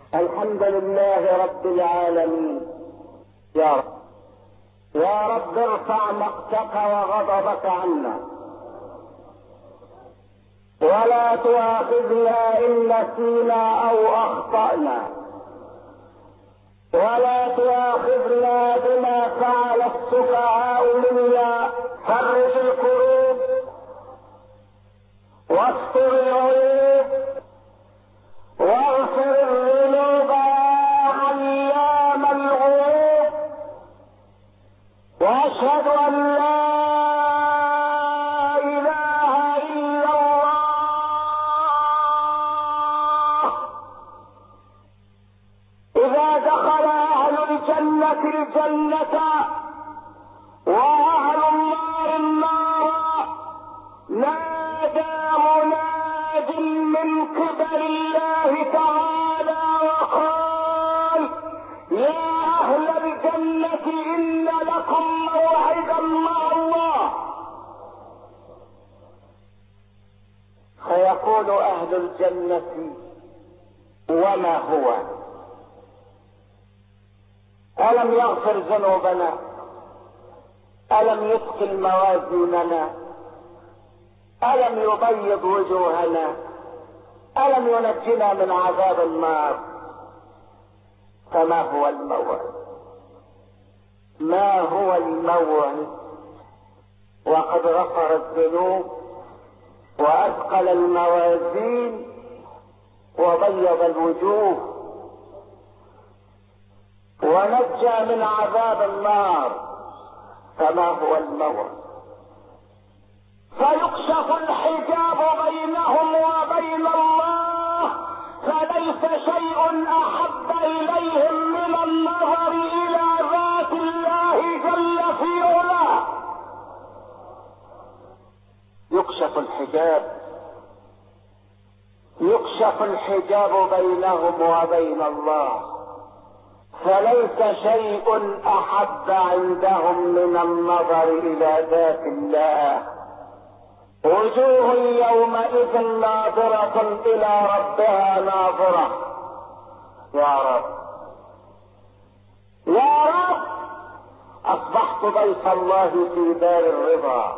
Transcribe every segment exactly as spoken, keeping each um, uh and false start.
الحمد لله رب العالمين. يا رب يا رب ارفع مقتك وغضبك عنا، ولا تؤاخذنا إن نسينا أو أخطأنا، ولا تؤاخذنا بما فعل السفهاء منا. فرج الكروب واستر العيوب واغفر الذنوب يا علام الغيوب، واشهد ان لا اله الا الله. اذا دخل اهل الجنة الجنة واهل النار النار، نادى مناد من قبل الله تعالى وقال: يا اهل الجنة ان لكم موعدا مع الله. فيقول اهل الجنة: وما هو؟ الم يغفر ذنوبنا؟ الم يثقل موازيننا؟ الم يبيض وجوهنا؟ الم ينجنا من عذاب النار؟ فما هو الموعد؟ ما هو الموعد وقد غفر الذنوب واثقل الموازين وبيض الوجوه ونجى من عذاب النار؟ فما هو الموعد؟ فيكشف الحجاب بينهم وبين الله، فليس شيء احب اليهم من النظر الى ذات الله جل في علاه. يكشف الحجاب يكشف الحجاب بينهم وبين الله، فليس شيء احب عندهم من النظر الى ذات الله. وجوه يومئذ ناظرة الى ربها ناظرة. يا رب يا رب اصبحت ضيف الله في دار الرضا،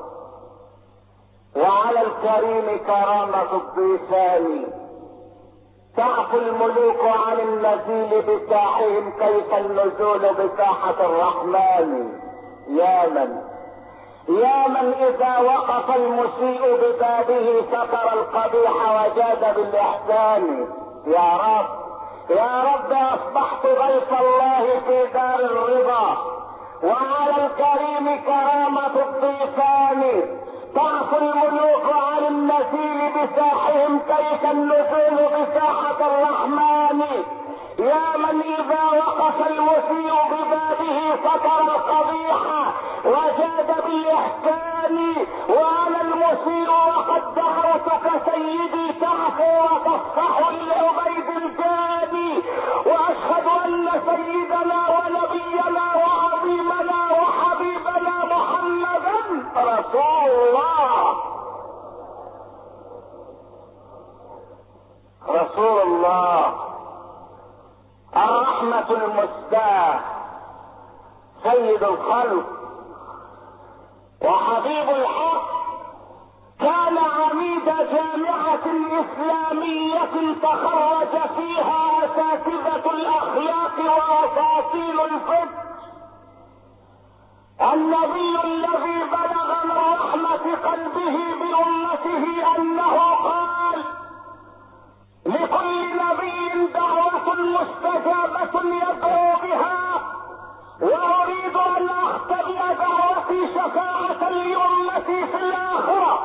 وعلى الكريم كرامة الضيفان. تعفو الملوك عن النزيل بساحهم كيف النزول بساحة الرحمن. يا من يا من اذا وقف المسيء ببابه ستر القبيح وجاد بالاحسان. يا رب يا رب اصبحت ضيف الله في دار الرضا، وعلى الكريم كرامة الضيفان. تعفو الملوك عن النزيل بساحهم كيف النزول بساحة الرحمن. يا من اذا وقف المسيء ببابه ستر القبيح وجاد بالاحسان. وانا المسيء وقد دعوتك سيدي تعفو وتصفح لعبيد الجاني، واشهد ان سيدنا ونبينا وعظيمنا وحبيبنا محمدا رسول الله. رسول الله الرحمة المسداة، سيد الخلق وحبيب الحق. كان عميد جامعة إسلامية تخرج فيها أساتذة الأخلاق وأساطيل الفقه. النبي الذي بلغ من رحمة قلبه بأمته أنه قال: لكل نبي دعوة مستجابة يدعو بها، وأريد أن أختبئ دعوتي شفاعة لأمتي في الآخرة.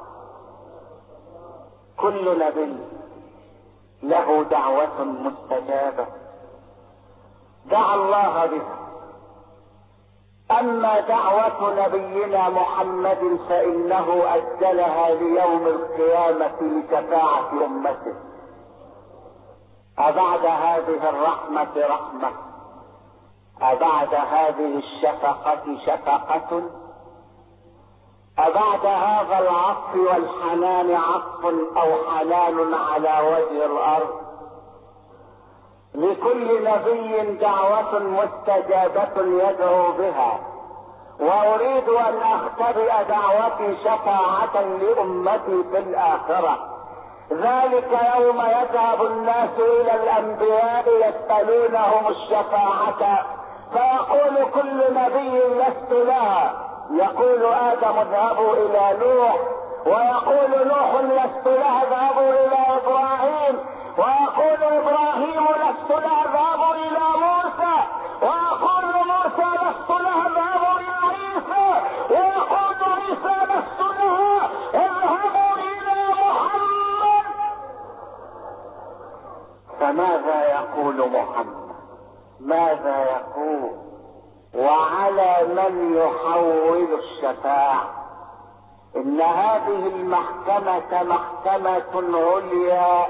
كل نبي له دعوة مستجابة دعا الله بها، اما دعوة نبينا محمد فانه اجلها ليوم القيامة لشفاعة امته. ابعد هذه الرحمة رحمة، ابعد هذه الشفقة شفقة، ابعد هذا العطف والحنان عطف او حنان على وجه الارض. لكل نبي دعوة مستجابة يدعو بها، واريد ان اختبئ دعوتي شفاعة لامتي في الاخرة. ذلك يوم يذهب الناس الى الانبياء يسألونهم الشفاعة، فيقول كل نبي لست لها، يقول ادم اذهبوا الى نوح، ويقول نوح لست لها اذهبوا الى ابراهيم، ويقول ابراهيم لست لها اذهبوا الى موسى، ويقول موسى لست لها اذهبوا الى عيسى، ويقول عيسى لست لها اذهبوا الى محمد. فماذا يقول محمد؟ ماذا يقول؟ وعلى من يحول الشفاعة؟ ان هذه المحكمة محكمة عليا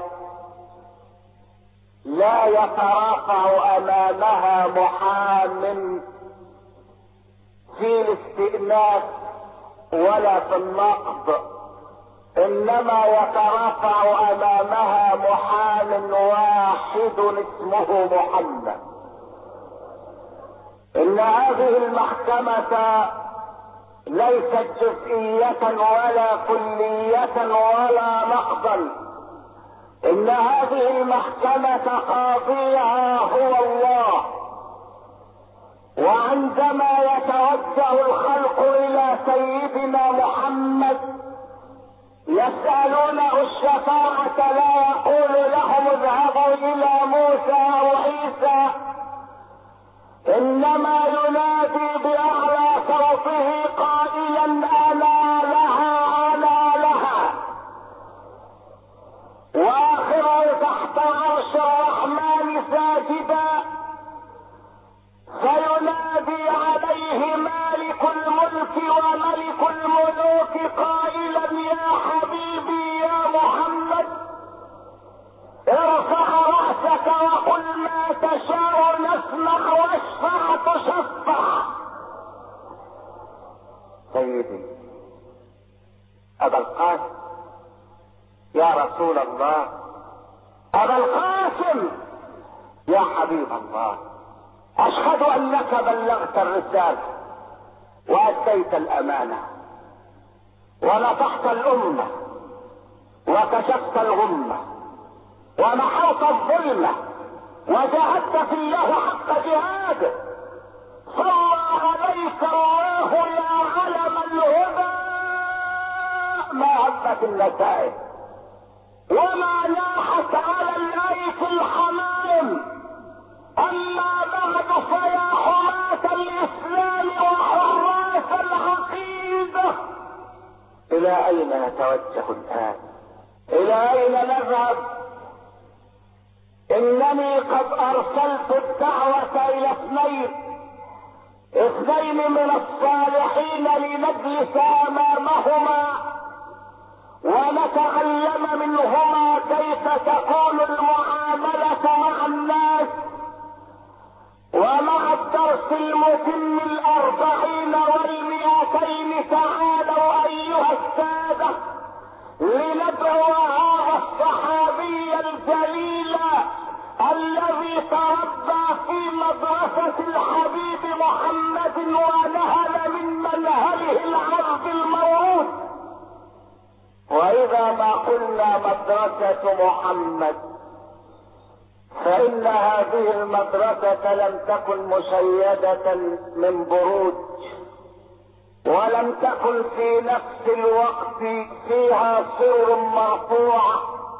لا يترافع امامها محام في الاستئناف ولا في النقض، انما يترافع امامها محام واحد اسمه محمد. ان هذه المحكمة ليست جزئية ولا كلية ولا نقضا، ان هذه المحكمة قاضيها هو الله. وعندما يتوجه الخلق الى سيدنا محمد يسألونه الشفاعة لا يقول لهم اذهبوا الى موسى او عيسى، انما ينادي باعلى صوته قائلا انا لها انا لها. واخره تحت عرش الرحمن ساجدا، فينادي عليه مالك الملك وملك الملوك قائلا يا حبيبي يا محمد ارفع رأسك وقل ما تشاء نسمع واشفع تشفع. سيدي ابا القاسم يا رسول الله، ابا القاسم يا حبيب الله، اشهد انك بلغت الرسالة واديت الامانة ونصحت الامة وكشفت الغمة ومحوت الظلمة وجاهدت في الله حق جهاده. صلى عليك الله يا علم الهدى، ما هبت النتائج وما لاحت على الايس الحمائم. اما بعد فيا حماة الاسلام وحراس العقيدة، الى اين نتوجه الان؟ الى اين نذهب؟ انني قد ارسلت الدعوة الى اثنين اثنين من الصالحين لنجلس امامهما ونتعلم منهما كيف تكون المعاملة مع الناس. ومع الدرس المتم الاربعين والمئتين تعالوا ايها السادة لندعو هذا الصحابي الجليل الذي تربى في مدرسة الحبيب محمد ونهل من منهله العذب الموروث. واذا ما قلنا مدرسة محمد فان هذه المدرسة لم تكن مشيدة من بروج، ولم تكن في نفس الوقت فيها سور مرفوعة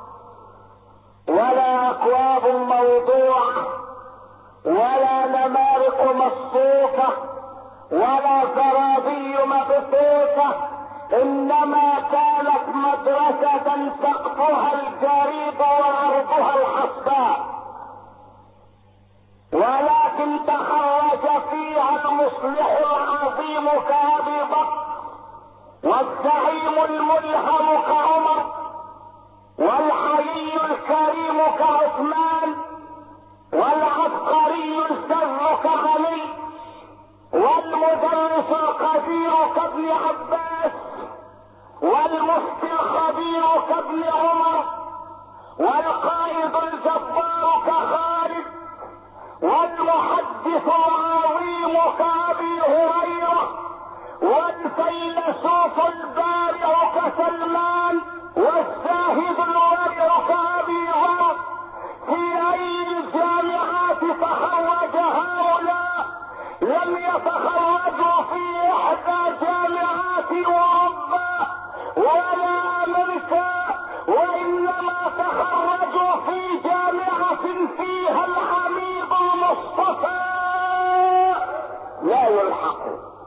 ولا اكواب موضوعة ولا نمارق مصفوفة ولا زرابي مبثوثة، انما كانت مدرسة سقفها الجريد وعرضها الحصباء، ولكن تخرج فيها المصلح العظيم كأبي بكر والزعيم الملهم كعمر والحلي الكريم كعثمان والعبقري السر كعلي والمدرس القدير كابن عباس والمفتي الخبير كابن عمر والقائد الجبار كخالد المحدث العظيم كأبي هريرة والفيلسوف البارع كسلمان والزاهد الورع كأبي ذر في أي الجامعات تخرج هؤلاء؟ لم يتخرجوا في إحدى جامعات أوروبا ولا أمريكا، وإنما تخرجوا في جامعة فيها الحبيب المصطفى لا يلحق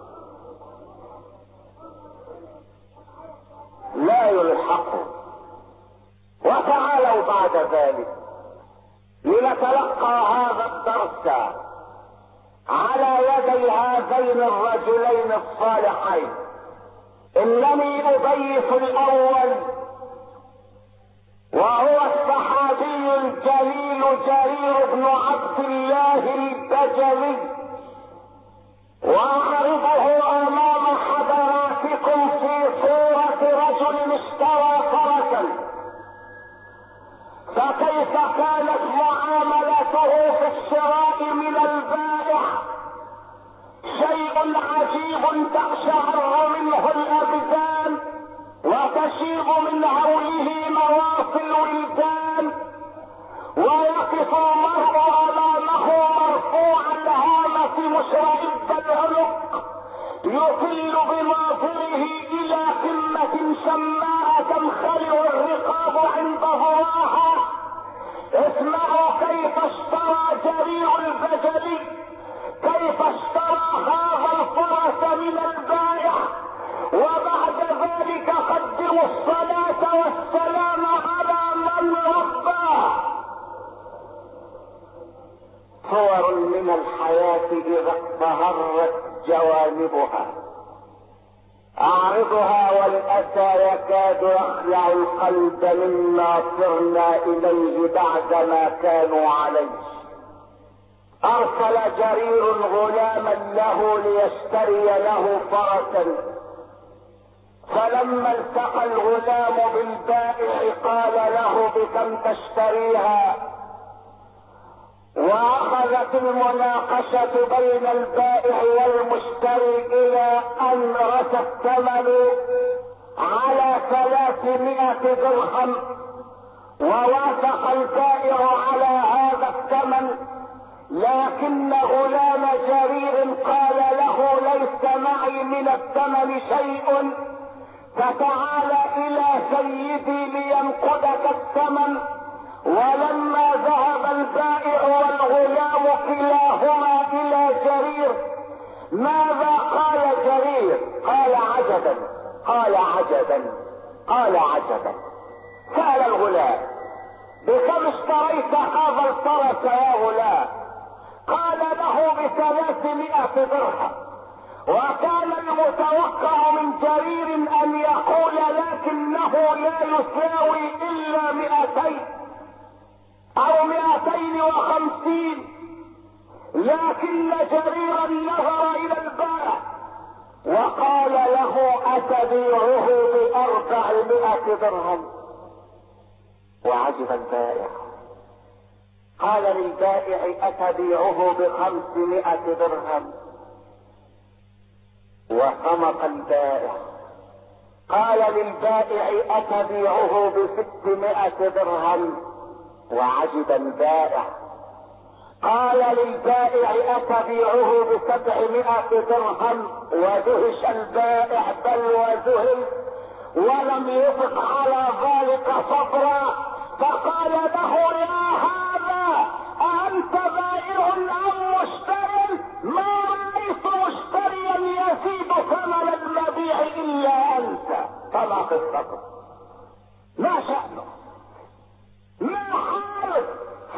لا يلحق. وتعالوا بعد ذلك لنتلقى هذا الدرس على يدي هذين الرجلين الصالحين. انني اضيف الاول وهو الصحابي الجليل جرير بن عبد الله البجلي، واعرضه امام حضراتكم في صورة رجل اشترى فرسا. فكيف كانت معاملته في الشراء من البائع؟ شيء عجيب تقشعر منه الابدان وتشيب من هوله مواصل الولدان، ويقف المرء امامه مرفوع الهامة مشرعب العنق يطل بناظره الى قمة شماء تنخلع الرقاب عند ظهرها. اسمعوا كيف اشترى جرير البجلي، كيف اشترى هذا الفرس من البائع. وبعد ذلك قدموا الصلاة والسلام على من رباه. صور من الحياة اذا اقتهرت جوانبها اعرضها والاسى يكاد يخلع القلب مما صرنا اليه بعدما كانوا عليه. ارسل جرير غلاما له ليشتري له فرسا، فلما التقى الغلام بالبائع قال له بكم تشتريها؟ واخذت المناقشة بين البائع والمشتري الى ان رسى الثمن على ثلاثمائة درهم، ووافق البائع على هذا الثمن. لكن غلام جرير قال له ليس معي من الثمن شيء، فتعال الى سيدي لينقذك الثمن. ولما ذهب البائع والغلام كلاهما الى جرير ماذا قال جرير؟ قال عجبا قال عجبا قال عجبا. سأل الغلام بكم اشتريت هذا الفرس يا غلام؟ قال له بثلاثمائة درهم. وكان المتوقع من جرير ان يقول لكنه لا يساوي الا مئتين او مئتين وخمسين، لكن جريرا نظر الى البائع وقال له اتبيعه باربعمائة درهم. وعجب البائع، قال للبائع اتبيعه بخمسمائة درهم. وصمت البائع، قال للبائع اتبيعه بستمائة درهم. وعجب البائع، قال للبائع اتبيعه بسبعمائة درهم. ودهش البائع بل وذهل ولم يطق على ذلك صبرا، فقال له يا هذا أأنت بائع أم مشتر؟ ما رأيت مشتريا يزيد ثمن المبيع إلا أنت. فما قصته؟ ما شأنه؟ ما حاله؟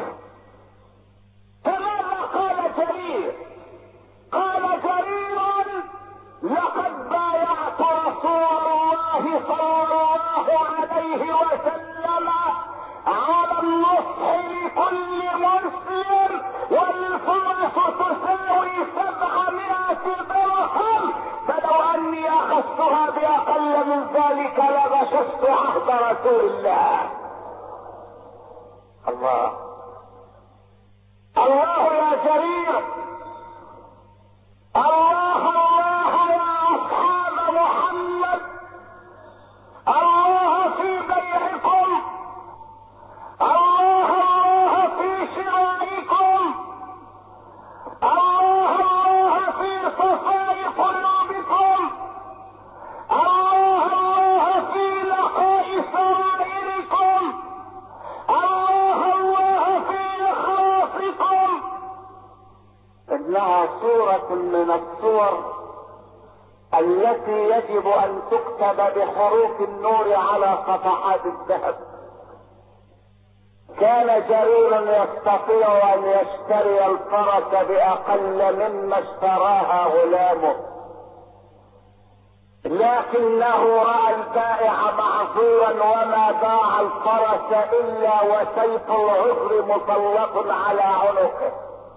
فماذا قال جرير؟ قال جرير لقد بايعت رسول الله صلى الله عليه وسلم على النصح لكل مسلم، والفرس تساوي سبعمائة درهم، فلو اني اخذتها باقل من ذلك لغششت عهد رسول الله. الله الله يا جرير، انها صورة من الصور التي يجب ان تكتب بحروف النور على صفحات الذهب. كان جرير يستطيع ان يشتري الفرس باقل مما اشتراها غلامه، لكنه راى البائع معذورا وما باع الفرس الا وسيف العذر مسلط على عنقه.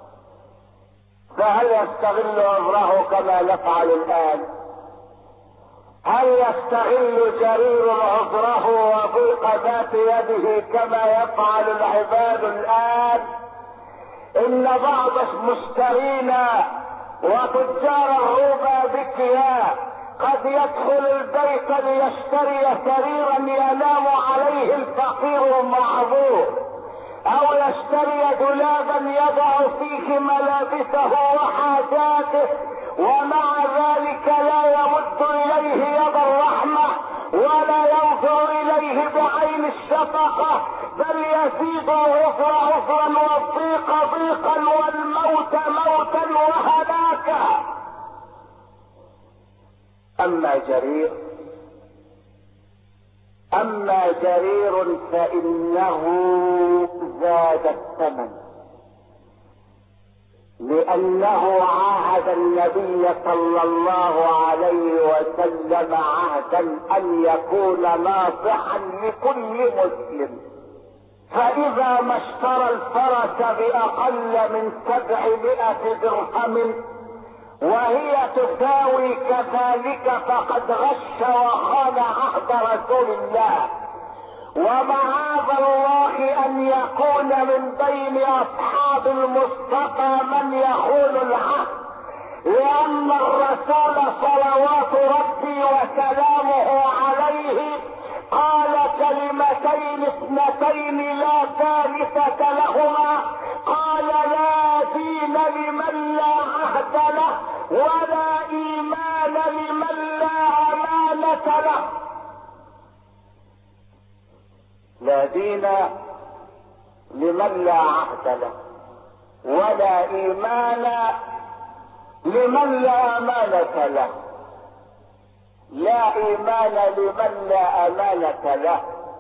فهل يستغل عذره كما نفعل الان؟ هل يستغل جرير عذره وضيق ذات يده كما يفعل العباد الان؟ ان بعض مشترينا وتجار الربا ذكياء قد يدخل البيت ليشتري سريرا ينام عليه الفقير المعذور، او يشتري دولابا يضع فيه ملابسه وحاجاته، ومع ذلك لا يمد اليه يد الرحمة ولا ينظر اليه بعين الشفقة، بل يزيد العسر عسرا والضيق ضيقا والموت موتا وهلاكا. اما جرير اما جرير فانه زاد الثمن، لانه عاهد النبي صلى الله عليه وسلم عهدا ان يكون ناصحا لكل مسلم، فاذا ما اشترى الفرس باقل من سبعمائة درهم وهي تساوي كذلك فقد غش وخان عهد رسول الله. ومعاذ الله ان يكون من بين اصحاب المصطفى من يخون العهد، لان الرسول صلوات ربي وسلامه عليه قال كلمتين اثنتين لا ثالثة لهما، قال لا دين لمن لا عهد له ولا ايمان لمن لا امانة له. لا دين لمن لا عهد له ولا ايمان لمن لا امانة له. لا ايمان لمن لا امانة له،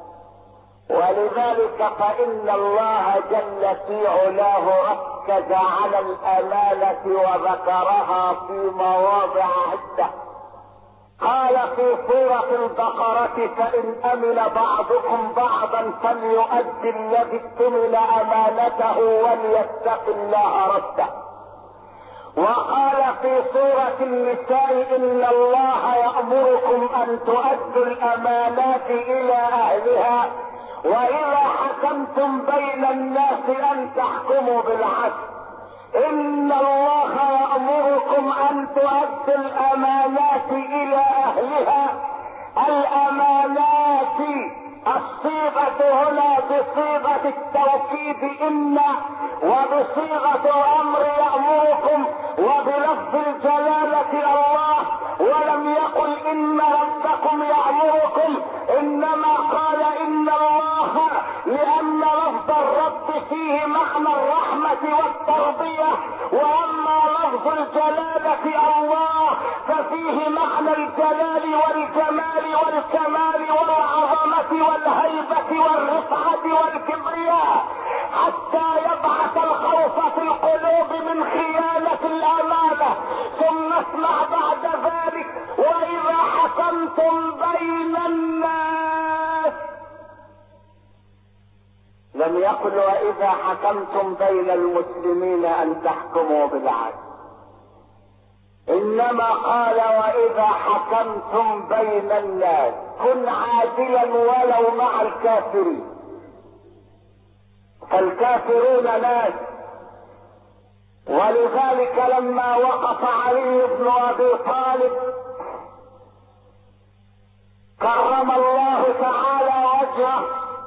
ولذلك فان الله جل في علاه ركز على الامانة وذكرها في مواضع عدة. قال في سورة البقرة فان امن بعضكم بعضا فليؤدي الذي اؤتمن امانته وليتق الله ربه. وقال في سورة النساء ان الله يأمركم ان تؤدوا الامانات الى اهلها واذا حكمتم بين الناس ان تحكموا بالعدل. ان الله يأمركم ان تؤدوا الامانات الى اهلها. الامانات الصيغة هنا بصيغة التوكيد ان، وبصيغة الامر يأمركم، وبلفظ الجلالة الله، ولم يقل ان ربكم يأمركم، انما قال ان الله، لان لفظ الرب فيه معنى الرحمة والتربية، واما لفظ الجلالة الله ففيه معنى الجلال والجمال والكمال والعظمة والهيبة والرفعة والكبرياء، حتى يبعث الخوف في القلوب من خيانة الامانة. ثم اسمع بعد ذلك واذا حكمتم بين الناس، لم يقل واذا حكمتم بين المسلمين ان تحكموا بالعدل، انما قال واذا حكمتم بين الناس كن عادلا ولو مع الكافرين. فالكافرون ناس، ولذلك لما وقف علي بن ابي طالب كرم الله تعالى وجهه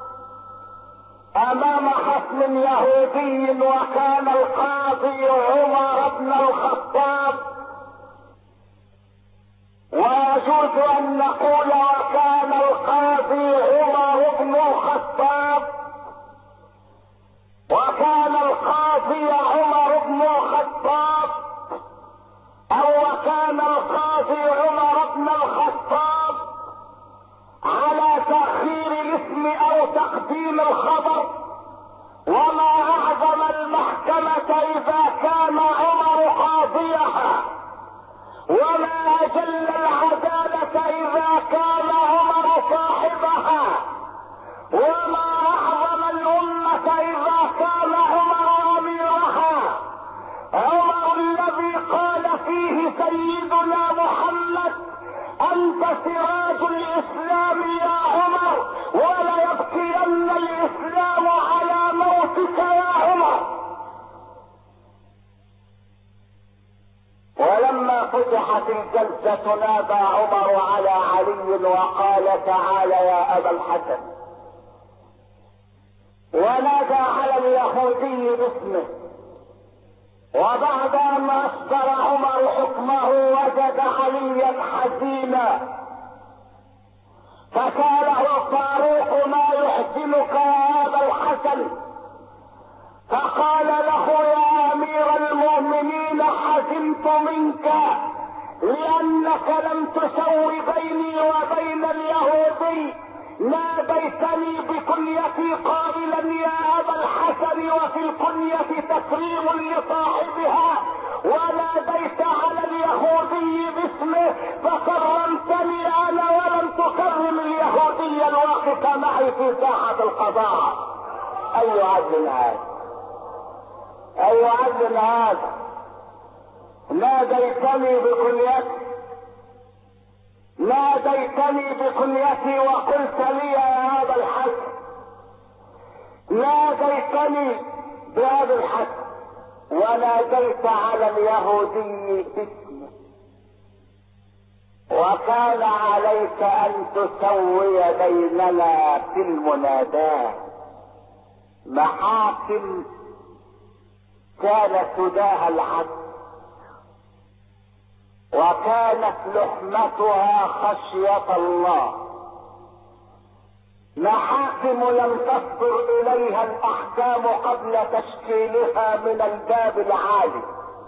امام خصم يهودي وكان القاضي عمر بن الخطاب، ويجوز ان نقول وكان القاضي عمر بن الخطاب، وكان القاضي عمر بن الخطاب اجل العدالة اذا كان عمر صاحبها، وما اعظم الامة اذا كان عمر اميرها. عمر الذي قال فيه سيدنا محمد: انت سراج الاسلام يا عمر، وليبكين الاسلام على موتك يا عمر. ولما فتحت الجلسة نادى عمر على علي وقال: تعال يا ابا الحسن. ونادى على اليهودي باسمه. وبعد ان اصدر عمر حكمه وجد عليا حزينا، فساله الفاروق: ما يحزنك يا ابا الحسن؟ فقال له: يا امير المؤمنين، حزنت منك لانك لم تسوي بيني وبين اليهودي. ناديتني بكنيتي قائلا يا ابا الحسن، وفي الكنية تكريم لصاحبها، وناديت على اليهودي باسمه فكرمتني انا ولم تكرم اليهودي الواقف معي في ساحة القضاء. اي عدل هذا؟ اي عدل هذا؟ ناديتني بكنيتي ناديتني بكنيتي وقلت لي يا ابا الحسن، ناديتني بابي الحسن، وناديت على اليهودي باسمه. وكان عليك ان تسوي بيننا في المناداة. محاكم كانت تداهى العدل، وكانت لحمتها خشية الله. محاكم لم تصدر اليها الاحكام قبل تشكيلها من الباب العالي.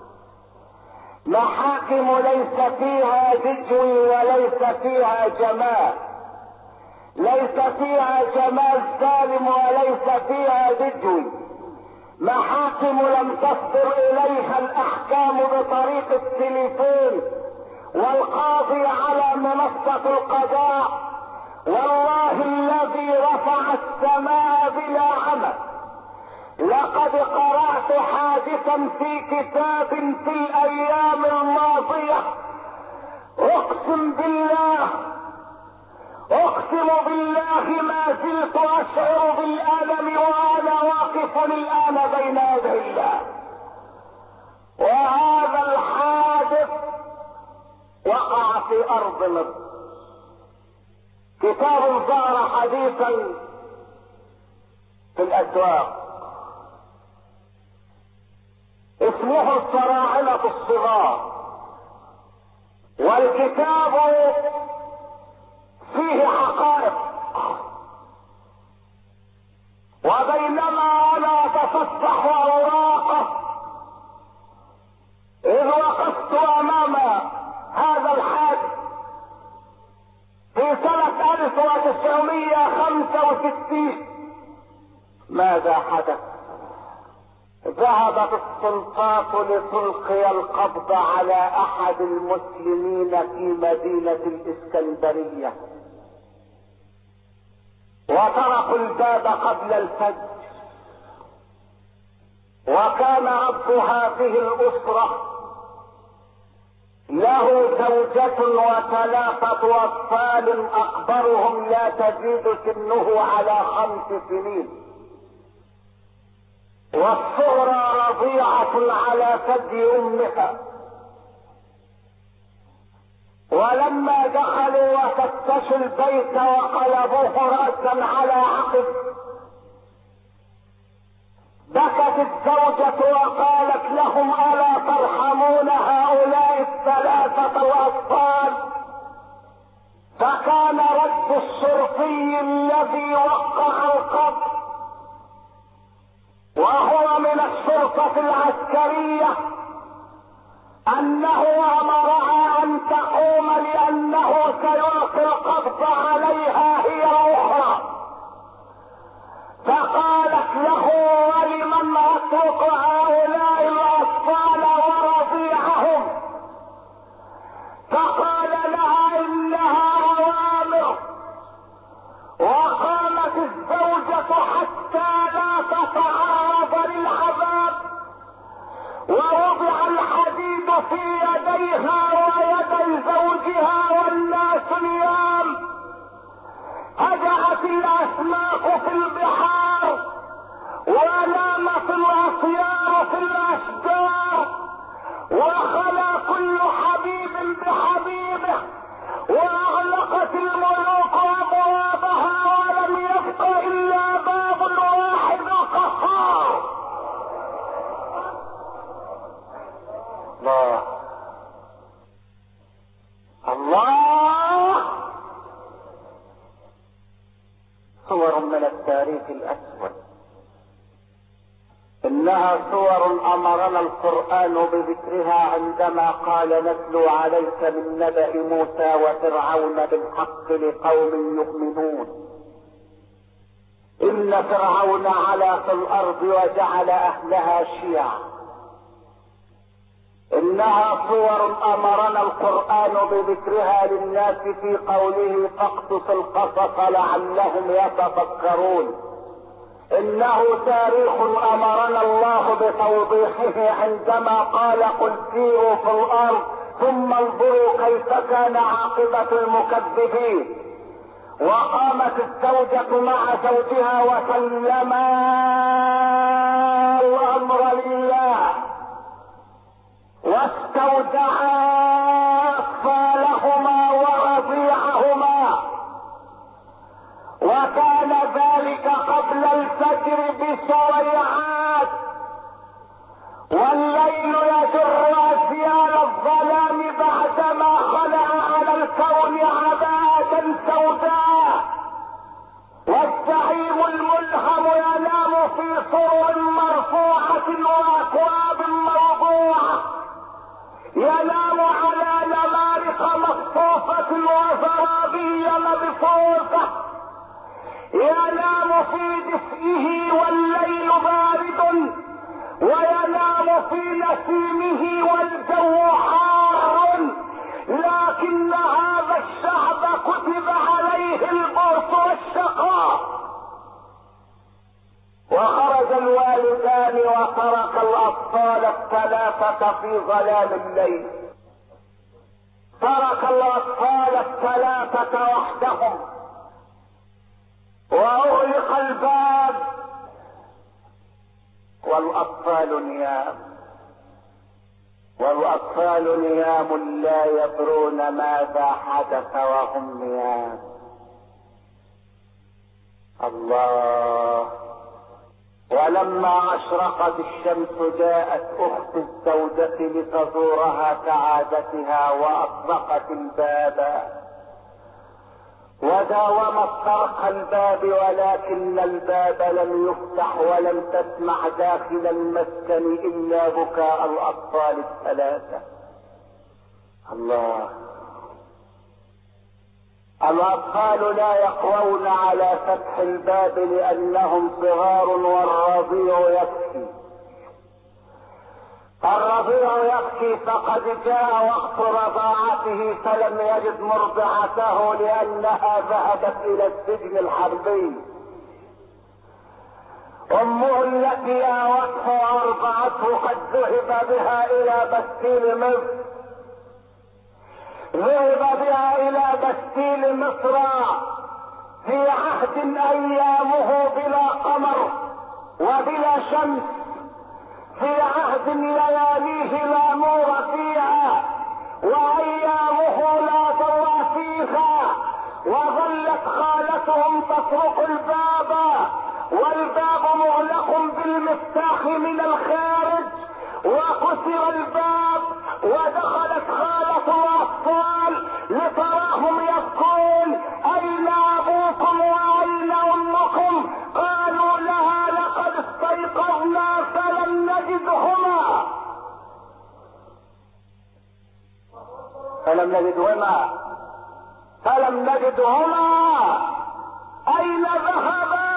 محاكم ليس فيها دجوي وليس فيها جمال، ليس فيها جمال ظالم وليس فيها دجوي. محاكم لم تصدر اليها الاحكام بطريق التليفون والقاضي على منصة القضاء. والله الذي رفع السماء بلا عمل، لقد قرأت حادثا في كتاب في الايام الماضية. اقسم بالله اقسم بالله ما زلت اشعر بالالم وانا واقف الان بين يدي الله. وهذا الحادث وقع في ارض مصر. كتاب ظهر حديثا في الاسواق اسمه الفراعنة الصغار، والكتاب فيه حقائق. وبينما انا اتصفح اوراقه اذ وقفت امام هذا الحادث في سنة الف وتسعمائة وخمسة وستين. ماذا حدث؟ ذهبت السلطات لتلقي القبض على احد المسلمين في مدينة الاسكندرية، وطرقوا الباب قبل الفجر. وكان رب هذه الاسرة له زوجة وثلاثة اطفال اكبرهم لا تزيد سنه على خمس سنين، والصغرى رضيعة على ثدي امها. ولما دخلوا وفتشوا البيت وقلبوه رأسا على عقب، بكت الزوجة وقالت لهم: ألا ترحمون هؤلاء الثلاثة الأطفال؟ فكان رد الشرطي الذي وقع القبض، وهو من الشرطة العسكرية، انه امرها ان تقوم لانه سيلقي القبض عليها هي الاخرى. فقالت له: ولمن اترك هؤلاء الاطفال ورضيعهم؟ فقال عليها ويدي زوجها والناس نيام. هجعت الاسماك في البحار ونامت الاطيار في الاشجار، وخلا كل حبيب بحبيبه، واغلقت الملوك ابوابها ولم يبق الا باب واحد قصار. الله الله. صور من التاريخ الاسود، انها صور امرنا القرآن بذكرها عندما قال نتلو عليك من نبأ موسى وفرعون بالحق لقوم يؤمنون. ان فرعون علا في الارض وجعل اهلها شيعا. انها صور امرنا القرآن بذكرها للناس في قوله فاقصص القصص لعلهم يتفكرون. انه تاريخ امرنا الله بتوضيحه عندما قال قل سيروا في الارض ثم انظروا كيف كان عاقبة المكذبين. وقامت الزوجة مع زوجها وسلما الامر لله، واستودعا اطفالهما ورضيعهما، وكان ذلك قبل الفجر بسويعات، والليل يجر اسيال الظلام بعدما خلع على الكون عباءة سوداء، والزعيم الملهم ينام في سرر مرفوعة واكواب موضوعة، ينام على نمارق مصفوفة وزرابي مبثوثة، ينام في دفئه والليل بارد، وينام في نسيمه والجو حار. لكن هذا الشعب كتب عليه البؤس والشقاء، وخرج الوالدان وترك الاطفال الثلاثة في ظلام الليل. ترك الاطفال الثلاثة وحدهم، واغلق الباب والاطفال نيام، والاطفال نيام لا يدرون ماذا حدث وهم نيام. الله. ولما اشرقت الشمس جاءت اخت الزوجة لتزورها كعادتها واطلقت الباب وداومت طرق الباب، ولكن الباب لم يفتح ولم تسمع داخل المسكن الا بكاء الاطفال الثلاثة. الله. الاطفال لا يقوون على فتح الباب لانهم صغار، والرضيع يبكي. الرضيع يبكي فقد جاء وقت رضاعته فلم يجد مرضعته لانها ذهبت الى السجن الحربي. امه التي اوته وارضعته قد ذهب بها الى بستيل مصر، ذهب بها الى بستيل مصر في عهد ايامه بلا قمر وبلا شمس، في عهد لياليه لا نور فيها وايامه لا ضوء فيها. وظلت خالتهم تطرق الباب والباب مغلق بالمفتاح من الخارج، وكسر الباب ودخلت خالة الاطفال لتراهم يبكون اين ابوكم واين امكم؟ قالوا لها لقد استيقظنا فلم نجدهما فلم نجدهما فلم نجدهما اين ذهبا؟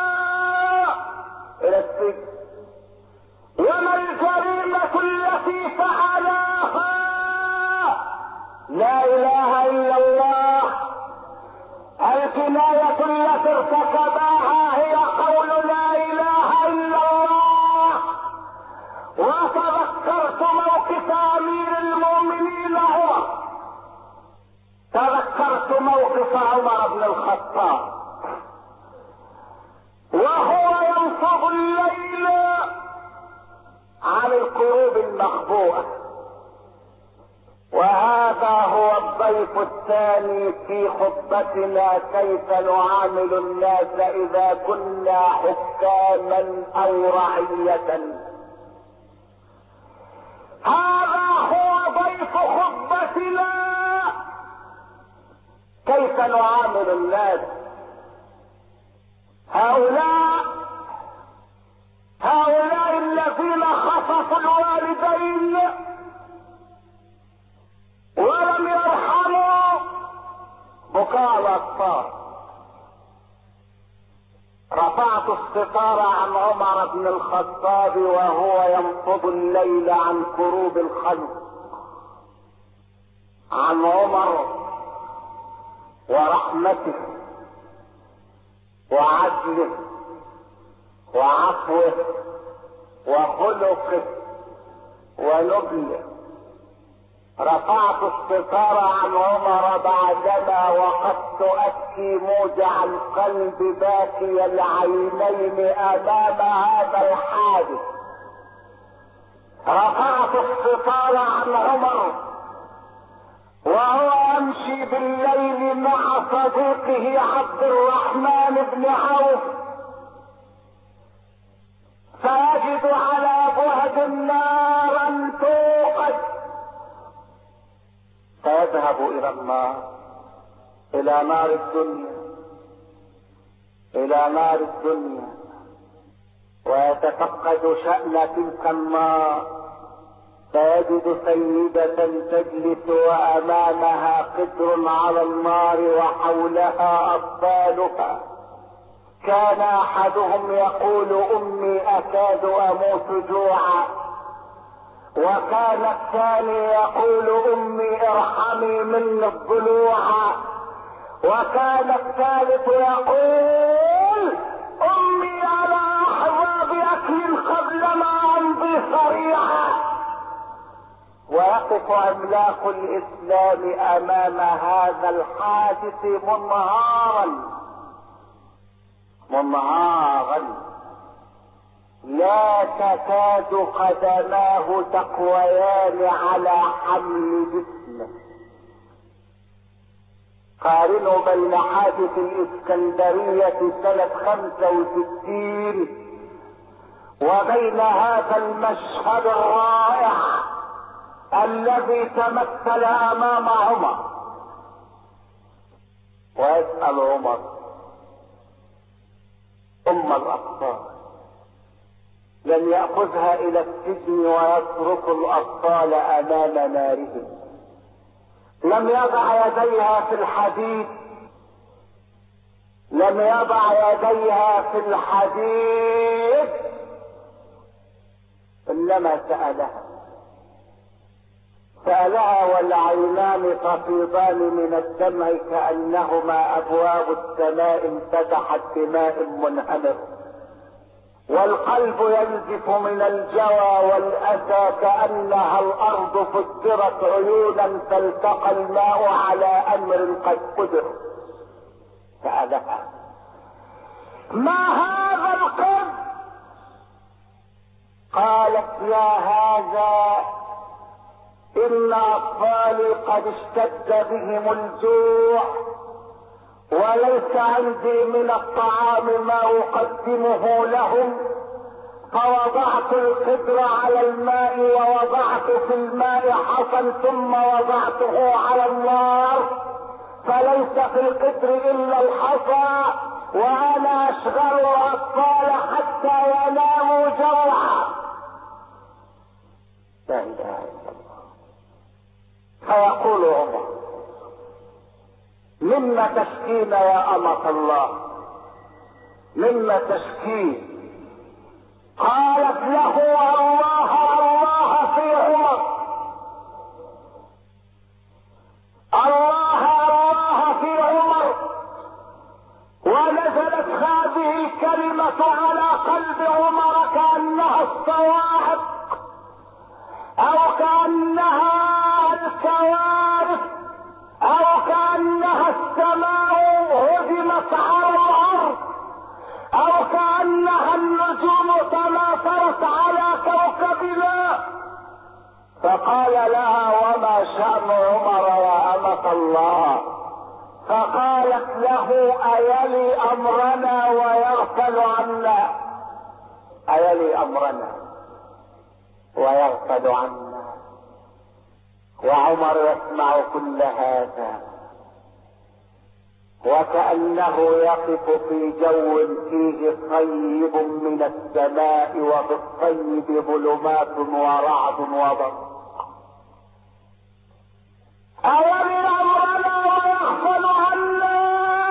الى السجن. وما الجريمة التي فعلاها؟ لا اله الا الله. الجناية التي ارتكباها هي قول لا اله الا الله. وتذكرت موقف امير المؤمنين موقف عمر بن الخطاب وهو ينفض الليل عن الكروب المخبوءة. وهذا هو الضيف الثاني في خطبتنا: كيف نعامل الناس اذا كنا حكاما او رعية. هذا هو ضيف خطبتنا: كيف نعامل الناس. هؤلاء هؤلاء الذين خصفوا الوالدين ولم يرحموا بكاء الاطفال. رفعت الستار عن عمر بن الخطاب وهو ينفض الليل عن كروب الخلق، عن عمر ورحمته وعدله وعفوه وخلقه ونبله. رفعت الستار عن عمر بعدما وقفت ابكي موجع القلب باكي العينين امام هذا الحادث. رفعت الستار عن عمر وهو يمشي بالليل مع صديقه عبد الرحمن بن عوف، فيجد على بعد نارا توقد، فيذهب الى النار، الى نار الدنيا، الى نار الدنيا، ويتفقد شأن تلك النار، فيجد سيدة تجلس وامامها قدر على النار وحولها اطفالها. كان احدهم يقول امي اكاد اموت جوعا، وكان الثاني يقول امي ارحمي مني الضلوع، وكان الثالث يقول امي على احباب اكل قبل ما امضي صريعا. ويقف عملاق الاسلام امام هذا الحادث منهارا منهارا لا تكاد قدماه تقويان على حمل جسمه. قارنوا بين حادث الاسكندرية سنة خمسة وستين وبين هذا المشهد الرائع الذي تمثل امام عمر. ويسأل عمر ام الاطفال، لم يأخذها الى السجن ويترك الاطفال امام نارهم، لم يضع يديها في الحديد، لم يضع يديها في الحديد، انما سألها سألها والعينان تفيضان من الدمع كأنهما أبواب السماء انفتحت بماء منهمر، والقلب ينزف من الجوى والأسى كأنها الأرض فجرت عيونا فالتقى الماء على أمر قد قدر. سألها ما هذا القلب؟ قالت يا هذا إن أطفالي قد اشتد بهم الجوع وليس عندي من الطعام ما أقدمه لهم، فوضعت القدر على الماء ووضعت في الماء حصى ثم وضعته على النار، فليس في القدر إلا الحصى، وأنا أشغل الأطفال حتى يناموا جوعا. لا إله إلا الله. فيقول عمر مما تشكين يا أمة الله، مما تشكين؟ قالت له الله الله في عمر، الله الله في عمر. ونزلت هذه الكلمة على قلب عمر كأنها الصواعق أو كأنها الكوارث أو كأنها فقال لها: وما شأن عمر يا أمة الله؟ فقالت له: أيلي أمرنا ويغفل عنا، أيلي أمرنا ويغفل عنا. وعمر يسمع كل هذا وكأنه يقف في جو فيه طيب من السماء، وفي الطيب ظلمات ورعد وبرق. أيلي أمرنا ويغفل عنا.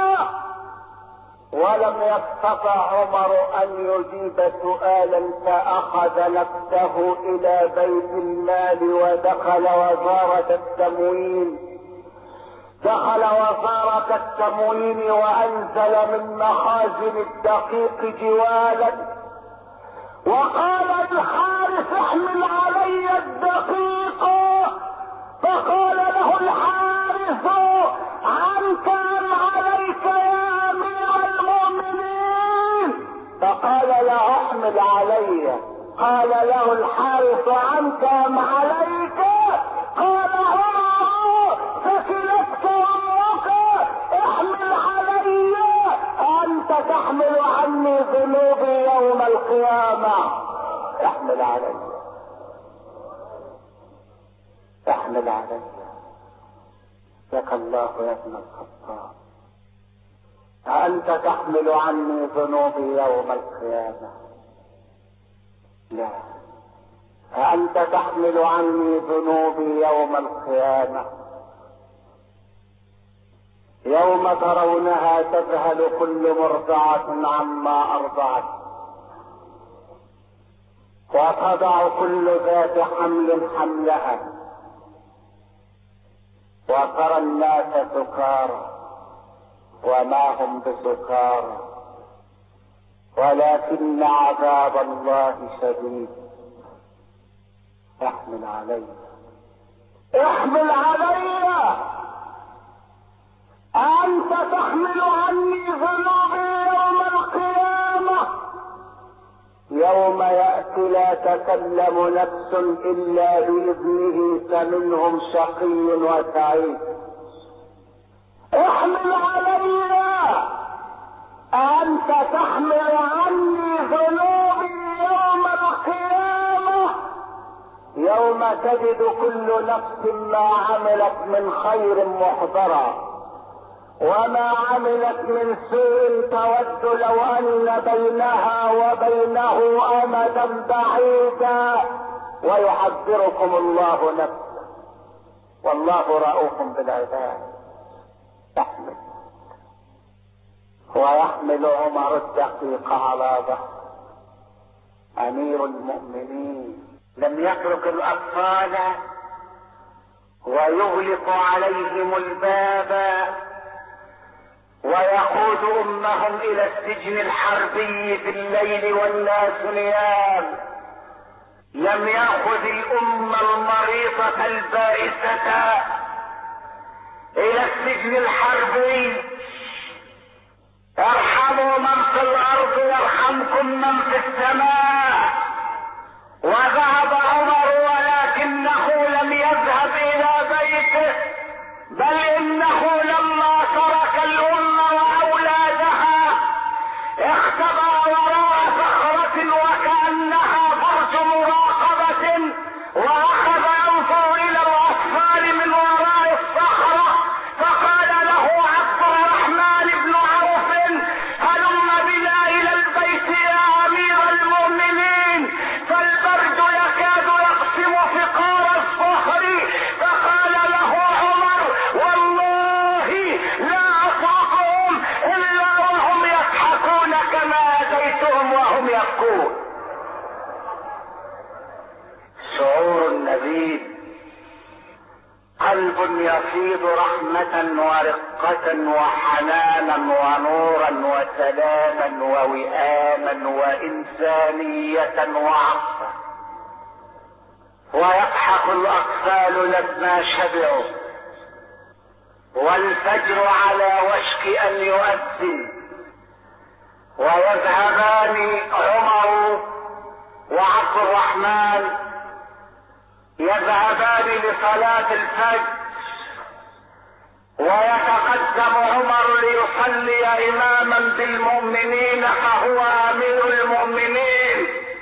ولم يستطع عمر أن يجيب سؤالا، فأخذ نفسه إلى بيت المال ودخل وزارة التموين دخل وزارة التموين وأنزل من مخازن الدقيق جوالا، وقال الحارس: احمل علي الدقيق. فقال له الحارس: عنك أم عليك يا أمير المؤمنين؟ فقال: لا، احمل علي. قال له الحارس: عنك أم عليك؟ قال: عمر ثكلتك امك، احمل علي، انت تحمل عني ذنوبي يوم القيامة. احمل علي، احمل علي. لك الله يا ابن الخطاب، أأنت تحمل عني ذنوبي يوم القيامة؟ لا، أأنت تحمل عني ذنوبي يوم القيامة. يوم ترونها تذهل كل مرضعة عما أرضعت، وتضع كل ذات حمل حملها، وترى الناس سكارى وما هم بسكارى، ولكن عذاب الله شديد. احمل علي، احمل علي، أنت تحمل عني ذنوبي يوم القيامة. يوم يأتي لا تكلم نفس إلا بإذنه، فمنهم شقي وسعيد. احمل علي، أنت تحمل عني ذنوبي يوم القيامة. يوم تجد كل نفس ما عملت من خير محضرا، وما عملت من سوء تود لو أن بينها وبينه أمدا بعيدا. ويحذركم الله نفسه، والله رؤوف بالعباد. يحمل ويحمل عمر الدقيق على ظهره أمير المؤمنين. لم يترك الأطفال ويغلق عليهم الباب ويقود أمهم إلى السجن الحربي في الليل والناس نيام. لم يأخذ الأمة المريضة البائسة إلى السجن الحربي. ارحموا من في الأرض يرحمكم من في السماء. وذهب عمر ولكنه لم يذهب إلى بيته، بل إنه لما ترك الأمة وأولادها اختبأ وراء صخرة وكأنها برج مراقبة، وأخذ ينظر إلى الأطفال من وراء الصخرة. فقال له عبد الرحمن بن عوف: هلم بنا إلى البيت يا أمير المؤمنين، فالبرد يكاد يقسم فقار الصخر. فقال له عمر: والله لا أطاقهم إلا وهم يضحكون كما أتيتهم وهم يبكون. شعور نبيل، قلب يفيض رحمة ورقة وحنانا ونورا وسلاما ووئاما وإنسانية وعطفا. ويضحك الأطفال لما شبعوا، والفجر على وشك أن يؤذن، ويذهبان عمر وعبد الرحمن يذهبان لصلاة الفجر، ويتقدم عمر ليصلي إماما بالمؤمنين فهو أمير المؤمنين.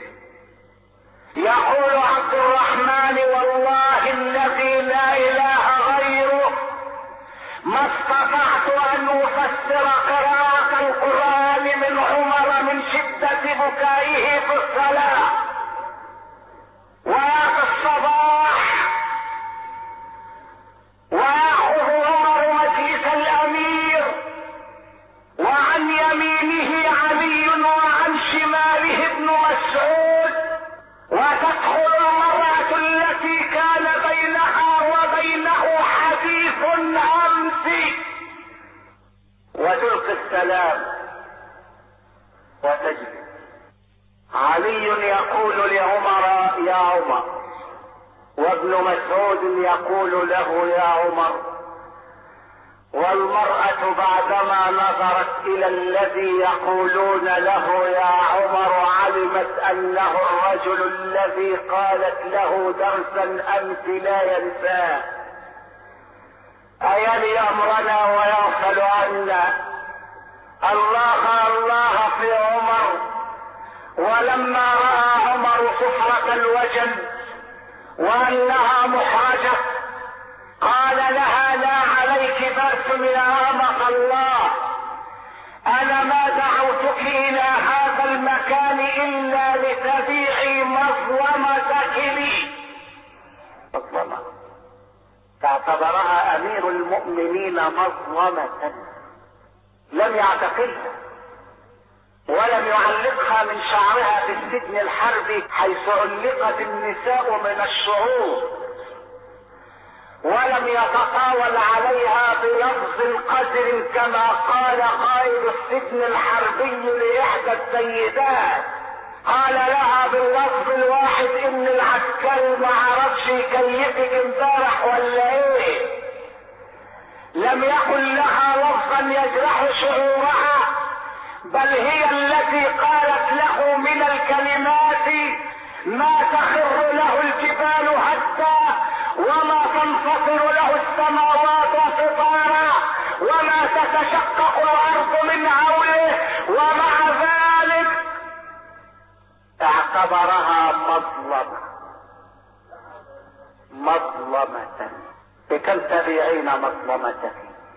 يقول عبد الرحمن: والله الذي لا إله غيره ما استطعت أن أفسر قراءة القرآن من عمر من شدة بكائه في الصلاة وفي الصباح. ويأخذ عمر مجلس الأمير، وعن يمينه علي وعن شماله ابن مسعود، وتدخل المرأة التي كان بينها وبينه حديث أمس وتلقي السلام وتجلس. علي يقول لعمر: يا عمر، وابن مسعود يقول له: يا عمر. والمرأة بعدما نظرت إلى الذي يقولون له يا عمر علمت أنه الرجل الذي قالت له درسا أمس لا ينساه، أيلي أمرنا ويغفل عنا. الله الله في عمر. ولما رأى عمر صفرة الوجه وأنها محرجة قال لها: لا عليك بأس يا أمة الله، أنا ما دعوتك إلى هذا المكان إلا لتبيعي مظلمتك لي. مظلمة تعتبرها أمير المؤمنين مظلمة، لم يعتقلها ولم يعلقها من شعرها في السجن الحربي حيث علقت النساء من الشعور، ولم يتطاول عليها بلفظ قذر كما قال قائد السجن الحربي لإحدى السيدات، قال لها باللفظ الواحد: إن العسكري ما عرفش يكيفك امبارح ولا ايه. لم يقل لها لفظا يجرح شعورها، بل هي التي قالت له من الكلمات ما تخر له الجبال هدا، وما تنفطر له السماوات انفطارا، وما تتشقق الارض من حوله، ومع ذلك اعتبرها مظلمة مظلمة. بكم تبيعين مظلمتك؟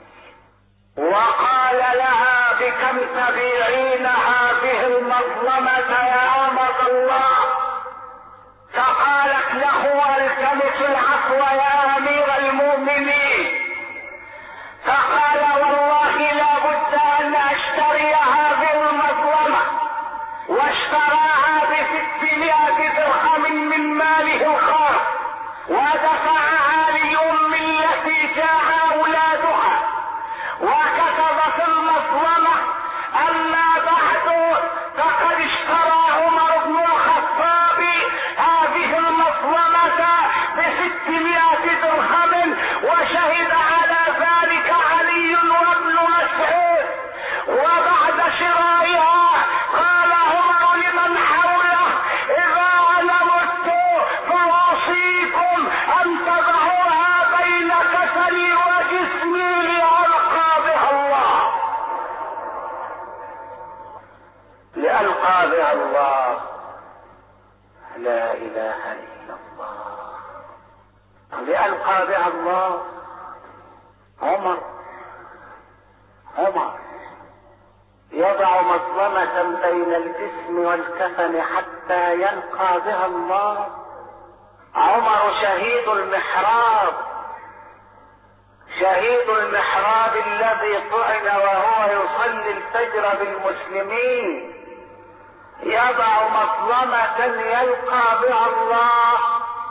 وقال لها: بكم تبيعين هذه المظلمة يا أمة الله؟ فقالت له: التمس العفو يا أمير المؤمنين. فقال: والله لا بد أن أشتري هذه المظلمة. واشتراها بستمائة درهم من ماله الخاص، ودفعها لأم التي جاء أولادها، وكتب في المظلمة: أما بعد فقد اشترى عمر بن الخطاب هذه المظلمة بستمائة درهم، وشهد على ذلك علي وابن مسعود. وبعد شرائها قال عمر لمن حوله: إذا أنا مت فأوصيكم أن تضعوها بين كفني وجسمي لألقى بها الله، لألقى بها الله. لا إله إلا الله، لألقى بها الله. عمر عمر يضع مظلمة بين الجسم والكفن حتى يلقى بها الله. عمر شهيد المحراب، شهيد المحراب الذي طعن وهو يصلي الفجر بالمسلمين، يضع مظلمة يلقى بها الله.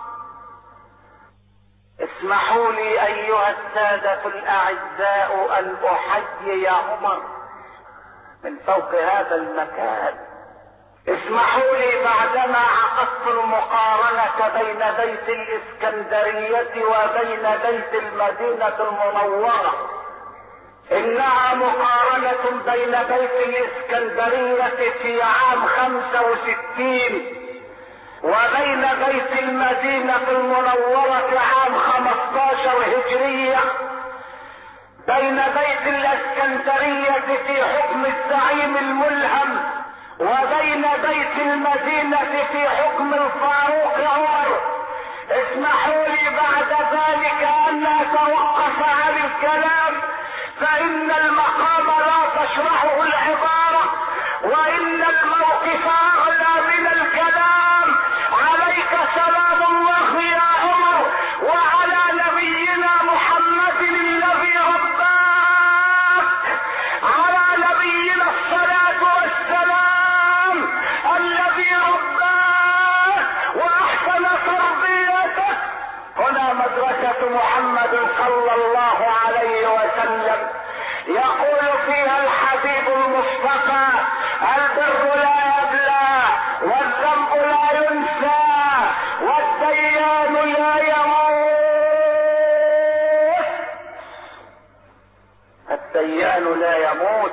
اسمحوا لي أيها السادة الأعزاء أن أحيي عمر من فوق هذا المكان. اسمحوا لي بعدما عقدت المقارنة بين بيت الإسكندرية وبين بيت المدينة المنورة، إنها مقارنة بين بيت الإسكندرية في عام خمسة وستين وبين بيت المدينة المنورة عام خمستاشر هجرية، بين بيت الاسكندرية في حكم الزعيم الملهم وبين بيت المدينة في حكم الفاروق عمر. اسمحوا لي بعد ذلك ان اتوقف عن الكلام، فان المقام لا تشرحه العبارة، وان الموقف اغلى من الكلام. عليك سلام الله يا عمر، وعلى نبينا محمد الذي رباك، على نبينا الصلاة والسلام الذي رباك واحسن تربيته. هنا مدرسة محمد صلى الله عليه وسلم، يقول فيها الحبيب المصطفى: البر لا يبلى، والذنب لا ينسى، والديان لا يموت. الديان لا يموت.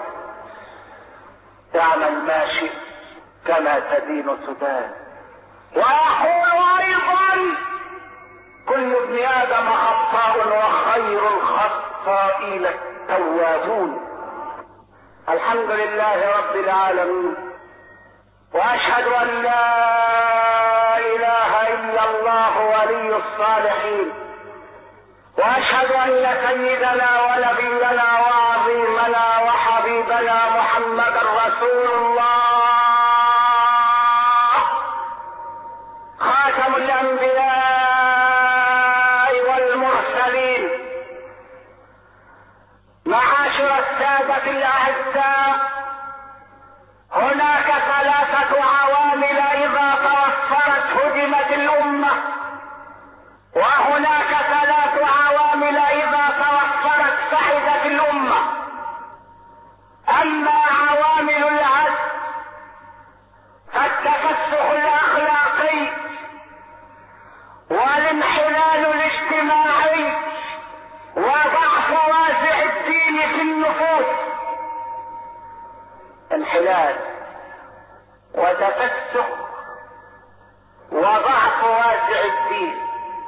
اعمل ما شئت كما تدين تدان. ويقول ايضا: كل ابن ادم خطاء وخير الخطائين التوابون. الحمد لله رب العالمين، واشهد ان لا اله الا الله ولي الصالحين، واشهد ان سيدنا ونبينا وعظيمنا وحبيبنا محمدا رسول الله، خاتم الانبياء والمرسلين. معاشر السادة الاعزاء، هناك ثلاثة عوامل اذا توفرت هدمت الامة، وهناك ثلاث عوامل اذا توفرت سعدت الامة. اما عوامل العدل فالتفسخ الاخلاقي والانحلال الاجتماعي وضعف وازع الدين في النفوس. انحلال وتفسخ وضعف وازع الدين.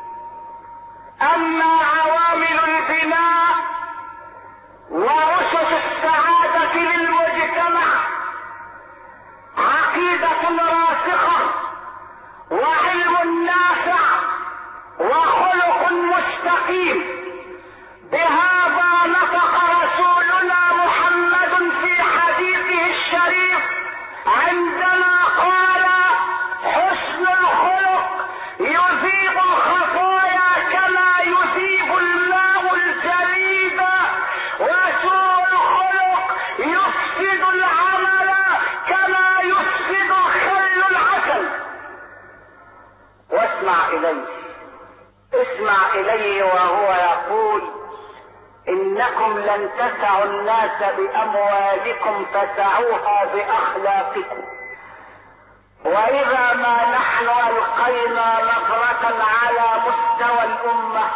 اما عوامل البناء واسس السعادة للمجتمع: عقيدة راسخة، وعلم نافع، وخلق مستقيم. بهذا نطق رسولنا محمد في حديثه الشريف عندما قال: حسن الخلق يذيب الخطايا كما يذيب الماء الجليد، وسوء الخلق يفسد العمل كما يفسد الخل العسل. واسمع اليه، اسمع اليه وهو يقول: انكم لن تسعوا الناس باموالكم فسعوها باخلاقكم. واذا ما نحن القينا نظرة على مستوى الامة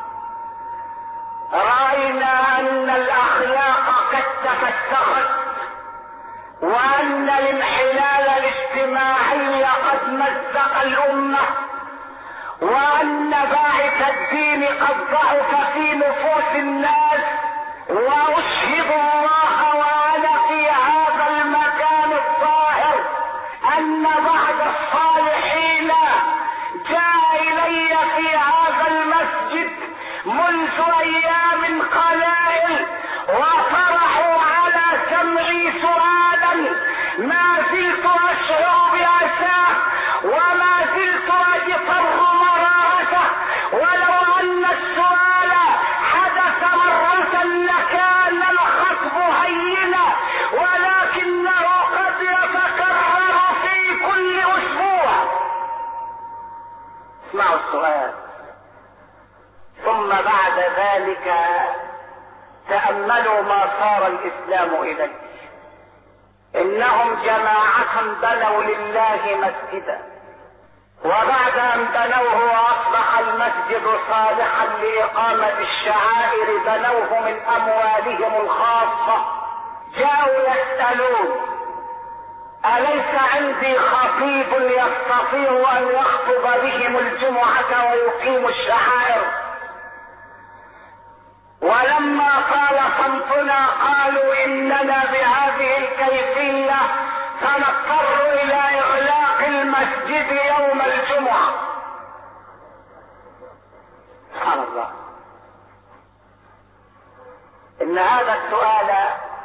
راينا ان الاخلاق قد تفسخت، وان الانحلال الاجتماعي قد مزق الامة، وان باعث الدين قد ضعف في نفوس الناس. واشهد الله وانا في هذا المكان الطاهر ان بعض الصالحين جاء الي في هذا المسجد منذ ايام قلائل، وطرحوا على سمعي سؤالا ما زلت اشعر باساه، وما زلت اجفر مرارته. ولو ان السؤال حدث مرة لكان الخطب هينا، ولكنه قد يتكرر في كل اسبوع. اسمعوا السؤال. ثم بعد ذلك تأملوا ما صار الإسلام إليه. إنهم جماعة بنوا لله مسجدا، وبعد أن بنوه وأصبح المسجد صالحا لإقامة الشعائر بنوه من أموالهم الخاصة. جاءوا يسألون: أليس عندي خطيب يستطيع أن يخطب بهم الجمعة ويقيم الشعائر؟ ولما طال صمتنا قالوا إننا بهذه الكيفية سنضطر إلى إغلاق المسجد يوم الجمعة. سبحان الله. إن هذا السؤال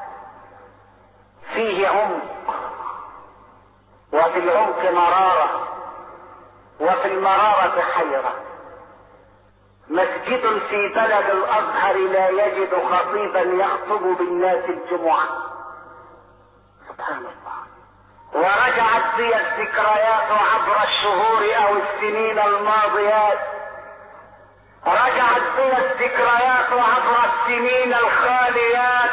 فيه عمق، وفي العمق مرارة، وفي المرارة حيرة. مسجد في بلد الأزهر لا يجد خطيبا يخطب بالناس الجمعة. سبحان الله. ورجعت بي الذكريات عبر الشهور أو السنين الماضيات، رجعت بي الذكريات عبر السنين الخاليات،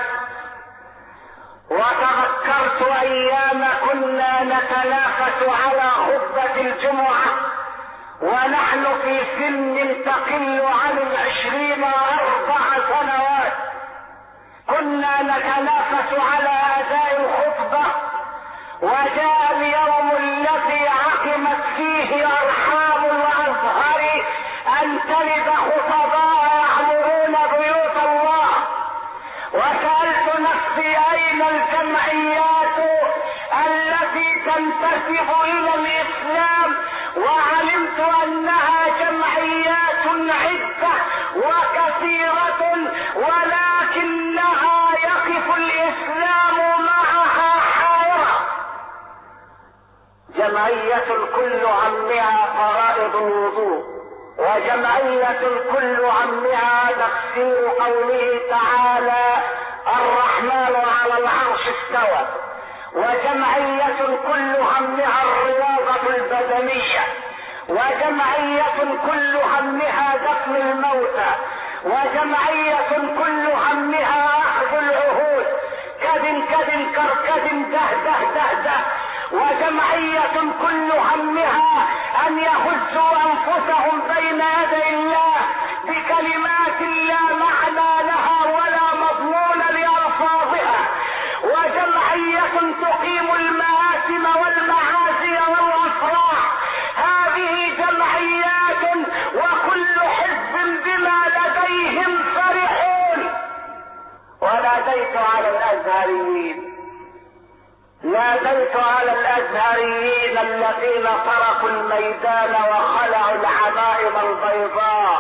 وتذكرت أيام كنا نتنافس على خطبة الجمعة ونحن في سن تقل عن العشرين أربع سنوات. كنا نتنافس على أداء الخطبة، وجاء اليوم الذي عقمت فيه أرحام الأزهر أن تلد خطباء يعمرون بيوت الله. وسألت نفسي أين الجمعيات التي تنتسب إلى الإسلام، وعلمت أنها جمعيات عدة وكثيرة، ولكنها يقف الإسلام معها حائرة. جمعية كل همها فرائض الوضوء، وجمعية كل همها تفسير قوله تعالى الرحمن على العرش استوى، وجمعية كل همها الرياضة البدنية، وجمعية كل همها دفن الموتى، وجمعية كل همها أخذ العهود كد كد كركد ده ده ده ده، وجمعية كل همها أن يهزوا أنفسهم بين يدي الله بكلمات لا معنى لها ولا مضمون لألفاظها، وجمعية تقيم المآثم والمعازي والأفراح. هذه جمعيات وكل حزب بما لديهم فرحون. وناديت على الأزهريين، ناديت على الأزهريين الذين تركوا الميدان وخلعوا العمائم البيضاء،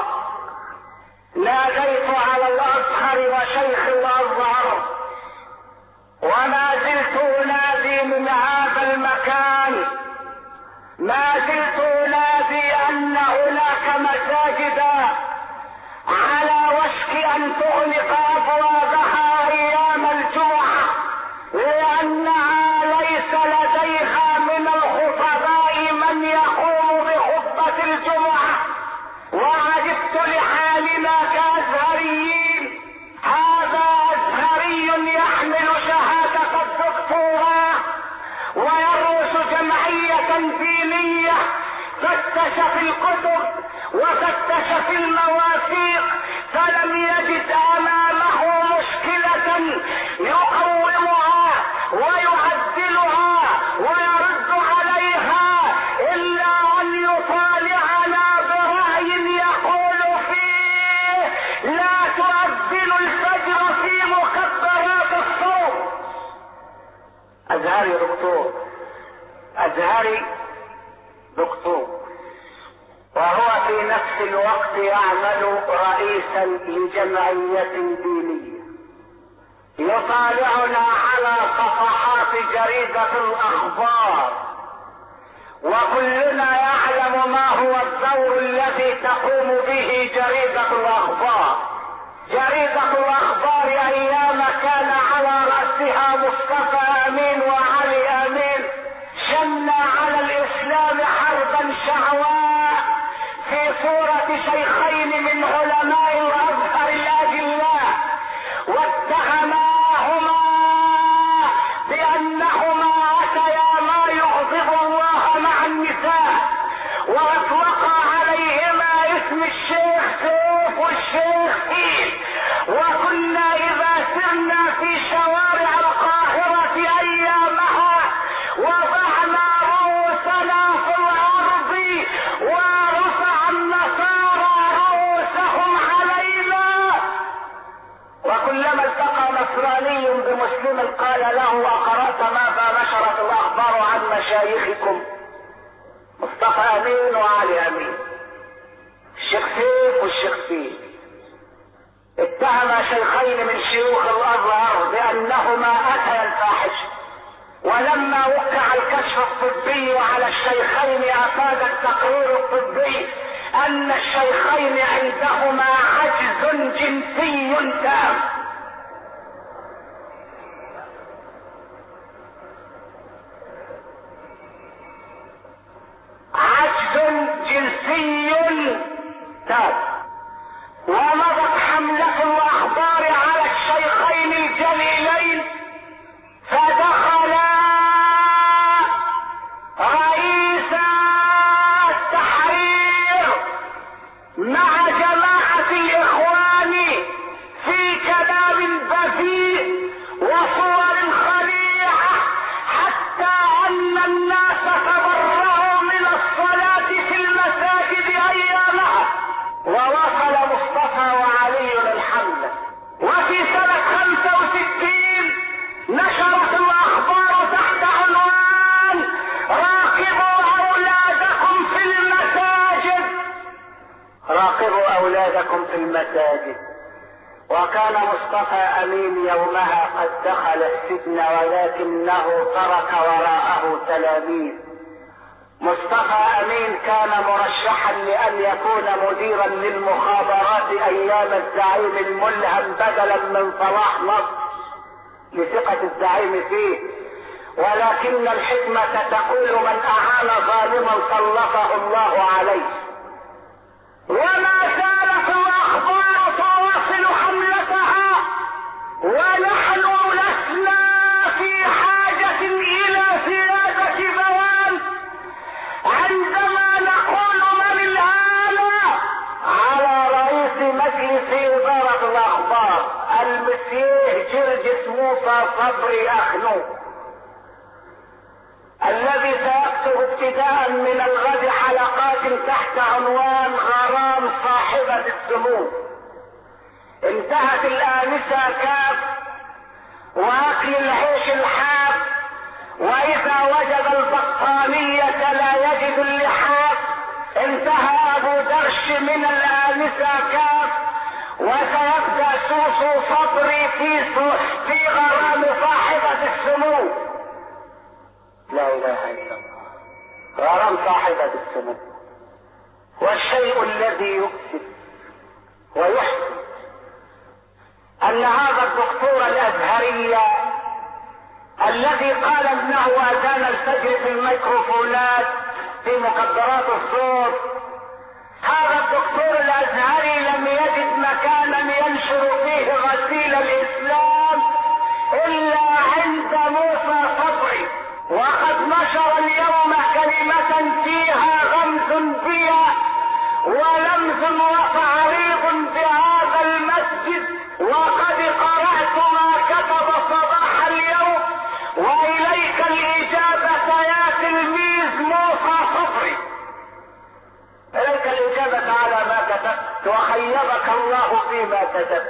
ناديت على الأزهر وشيخ الأزهر، وما زلت أنادي من هذا المكان، ما زلت أنادي أن هناك مساجدا على وشك أن تغلق أبوابها أيام الجمعة، لأنها ليس لديها من الخطباء من يقوم بخطبة الجمعة. وعجبت لحالنا كأزهريين. هذا أزهري يحمل شهادة الدكتوراه ويرأس جمعية دينية، فتش في الكتب وفتش في المواثيق فلم يجد أمامه مشكلة يقومها ويعدلها ويرد عليها إلا أن يطالعنا برأي يقول فيه لا تؤذن الفجر في مكبرات الصوم. أزهري دكتور، أزهري دكتور، وهو في نفس الوقت يعمل رئيسا لجمعية دينية، يطالعنا على صفحات جريدة الأخبار، وكلنا يعلم ما هو الدور الذي تقوم به جريدة الأخبار. جريدة الأخبار أيام كان على رأسها مصطفى أمين وعلي أمين شن على الإسلام حربا شعواء في صورة شيخين من علماء الأزهر الأجلاء، واتهماهما بأنهما أتيا ما يغضب الله مع النساء، وأطلقا عليهما اسم الشيخ سيف والشيخ إيد. وكنا إذا سرنا في شوارع القاهرة أيامها نشرت الاخبار عن مشايخكم مصطفى امين وعلي امين، الشيخ سيف والشيخ سيف، اتهم شيخين من شيوخ الازهر بانهما اتيا الفاحشه، ولما وقع الكشف الطبي على الشيخين افاد التقرير الطبي ان الشيخين عندهما عجز جنسي تام. عجز جنسي تام. ومضت حملة الاخبار على الشيخين الجليلين، فدخلا رئيس التحرير مع جماعة الاخوان في كلام بذيء وصور خليعة، حتى ان الناس تبرعوا من الصلاة في المساجد ايامها. ووصل مصطفى وعلي الحملة، وفي سنة خمسة وستين نشرت الاخبار تحت عنوان راقبوا اولادكم في المساجد. راقبوا اولادكم في المساجد. وكان مصطفى امين يومها قد دخل السجن، ولكنه ترك وراءه تلاميذ. مصطفى امين كان مرشحا لان يكون مديرا للمخابرات ايام الزعيم الملهم بدلا من صلاح نصر لثقة الزعيم فيه، ولكن الحكمة تقول من اعان ظالما سلطه الله عليه. وما زالت الاخبار تواصل حملتها، ونحن لسنا في حاجة الى زيادة بيان عندما نقول من الآن على رئيس مجلس إدارة الأخبار المسيح جرجس موسى صبري أخنو، الذي سيكتب ابتداء من الغد حلقات تحت عنوان غرام صاحبة السمو. انتهت الآنسة كاف وأكل العيش الحاف، وإذا وجد البطانية لا يجد اللحاف. انتهى أبو درش من الآنسة كاف، وسيبدأ سوسو صبري في في غرام صاحبة السمو. لا إله إلا الله، غرام صاحبة السمو. والشيء الذي يؤسف ويحزن أن هذا الدكتور الأزهري الذي قال انه اذان الفجر في الميكروفونات في مكبرات الصوت، هذا الدكتور الازهري لم يجد مكانا ينشر فيه غسيل الاسلام الا عند موسى صبري، وقد نشر اليوم كلمة فيها غمز بها ولمز وتعريض بهذا المسجد. وقد قرأت ما كتب صباح اليوم، وإليك الإجابة يا تلميذ موسى صبري، إليك الإجابة على ما كتبت، وخيبك الله فيما كتبت.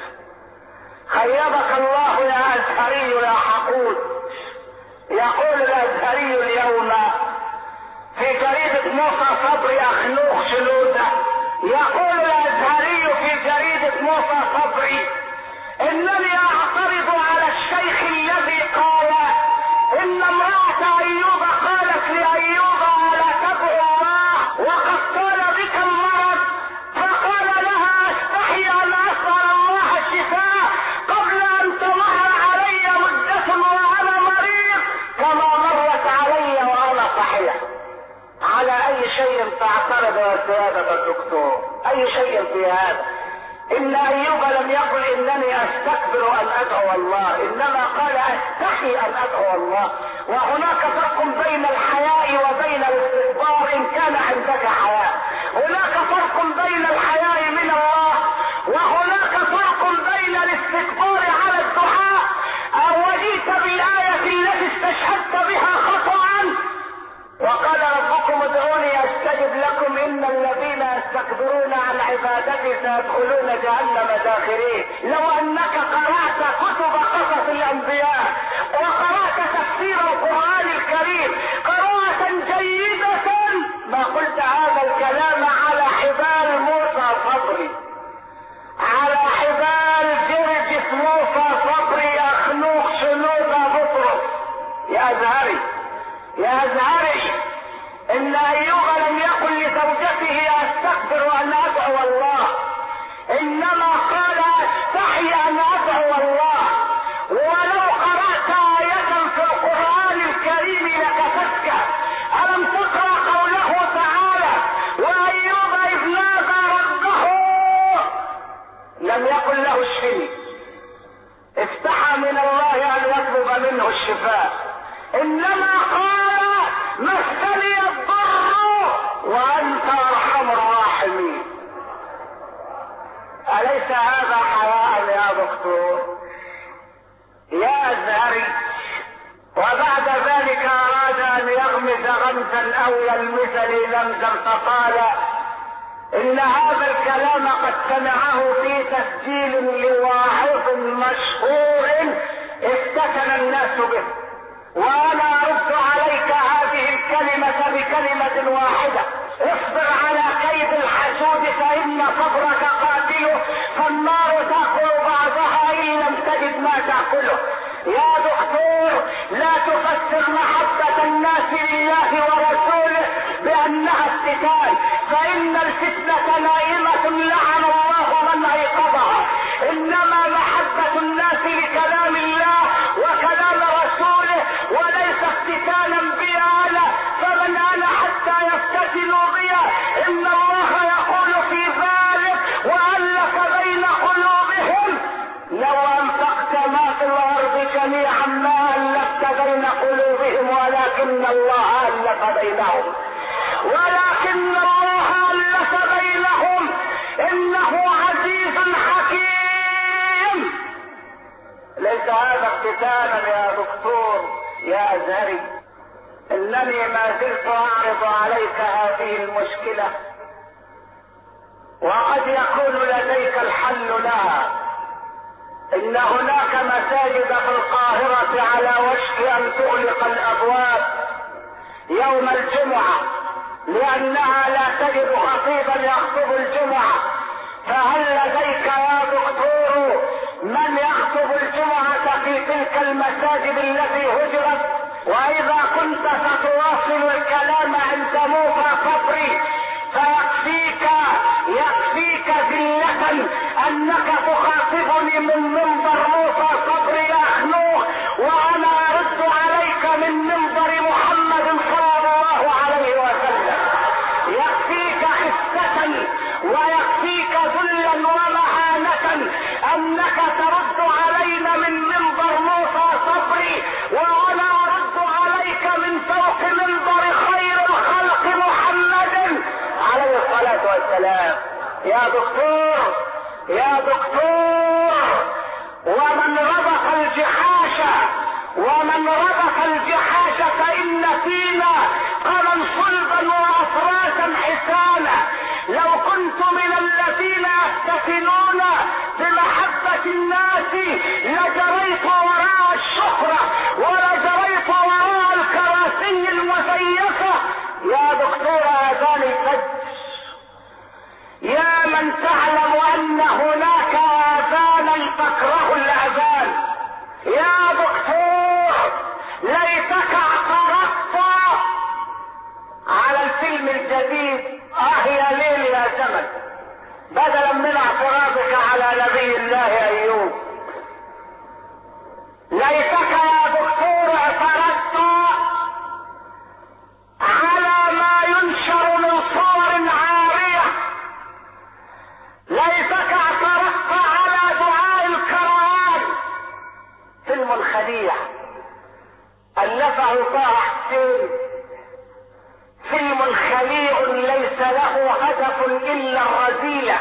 خيبك الله يا أزهري يا حقود. يقول الأزهري اليوم في جريدة موسى صبري أخنوخ شنودة، يقول الأزهري في جريدة موسى صبري إنني أعترض على الشيخ الذي قال إن امرأة أيوب قالت لأيوب ألا تدعو الله وقد قال بك المرض، فقال لها أستحي أن أسأل الله الشفاء قبل أن تمر علي مدة وأنا مريض كما مرت علي وأنا صحيح. على أي شيء تعترض يا سيادة الدكتور؟ أي شيء في هذا؟ إن أيوب لم يقل إنني أستكبر أن أدعو الله، إنما قال أستحي أن أدعو الله. وهناك فرق بين الحياء وبين الاستكبار إن كان عندك حياء. هناك فرق بين الحياء من الله، وهناك فرق بين الاستكبار على الدعاء. أو جئت بالآية التي استشهدت بها خطأ، وقال ربكم ادعوني أستجب لكم إن الذين يستكبرون عن عبادتي عبادتي سيدخلون جهنم داخرين. لو انك قرأت كتب قصص الانبياء وقرأت تفسير القرآن الكريم قراءة جيدة ما قلت هذا الكلام على حبال موسى صبري، على حبال جرجس موسى صبري اخنوخ شنوده بطرس. يا ازهري يا ازهري، ان ايوب لم يقل لزوجته استكبر ان ادعو الله، انما قال استحي ان ادعو الله. ولو قرأت آية في القرآن الكريم لكفتك. ألم تقرأ قوله تعالى وأيوب إذ نادى ربه لم يقل له اشفني، استحى من الله أن يطلب منه الشفاء، إنما قال مسني الضر وأنت أرحم الراحمين. أليس هذا حياء يا دكتور يا أزهري؟ وبعد ذلك أراد أن يغمز غمزا أو يلمس لي لمزا فقال إن هذا الكلام قد سمعه في تسجيل لواعظ مشهور افتتن الناس به، وأنا أرد عليك هذه الكلمة بكلمة واحدة: اصبر على كيد الحسود فإن صبرك قاتله، فالنار تأكل بعضها إن لم تجد ما تأكله. يا دكتور لا تفسر محبة الناس لله ورسوله بأنها افتتان، فإن الفتنة نائمة لعن الله من أيقظها، إنما محبة الناس لكلام الله وكلام رسوله وليس افتتانا بي أنا، فمن أنا حتى يفتتنوا بي؟ إن الله يقول في ذلك وألف بين قلوبهم لو أنفقت ما في الأرض جميعا ما ألفت بين قلوبهم ولكن الله ألف بينهم، ولكن الله ألف بينهم إنه عزيز حكيم. ليس هذا افتتانا يا دكتور يا أزهري؟ إنني ما زلت أعرض عليك هذه المشكلة وقد يكون لديك الحل لها. إن هناك مساجد في القاهرة على وشك أن تغلق الأبواب يوم الجمعة لأنها لا تجد خطيبا يخطب الجمعة، فهل لديك يا دكتور من يخطب الجمعة في تلك المساجد التي هجرت؟ وإذا كنت ستواصل الكلام عند موسى صبري فيكفيك يكفيك ذلة أنك تخاطبني من منبر موسى صبري يا أخنوخ، وأنا أرد عليك من منبر محمد صلى الله عليه وسلم. يكفيك خفة ويكفيك ذلا ومهانة أنك ترد علينا من منبر موسى صبري، وأنا أرد عليك من فوق منبر خير الخلق محمد عليه الصلاة والسلام. يا دكتور يا دكتور، ومن ربط الجحاشة ومن ربط الجحاشة فإن فينا قمن صلبا وأفراسا حسانا. لو كنت من الذين يفتتنون بمحبة الناس لجريت وراء الشهرة ولجريت وراء الكراسي المزيفة. يا دكتور آذان الفجر، يا من تعلم أن هناك آذانا تكره الأذان، يا دكتور ليتك اعترضت على الفيلم الجديد اه يا ليل يا زمن بدلا من اعتراضك على نبي الله ايوب. ليتك يا دكتور اعترضت على ما ينشر من صور عارية، ليتك اعترضت على دعاء الكروان. فيلم الخليع ألفه طه حسين، فيلم خليع ليس له هدف إلا الرذيلة.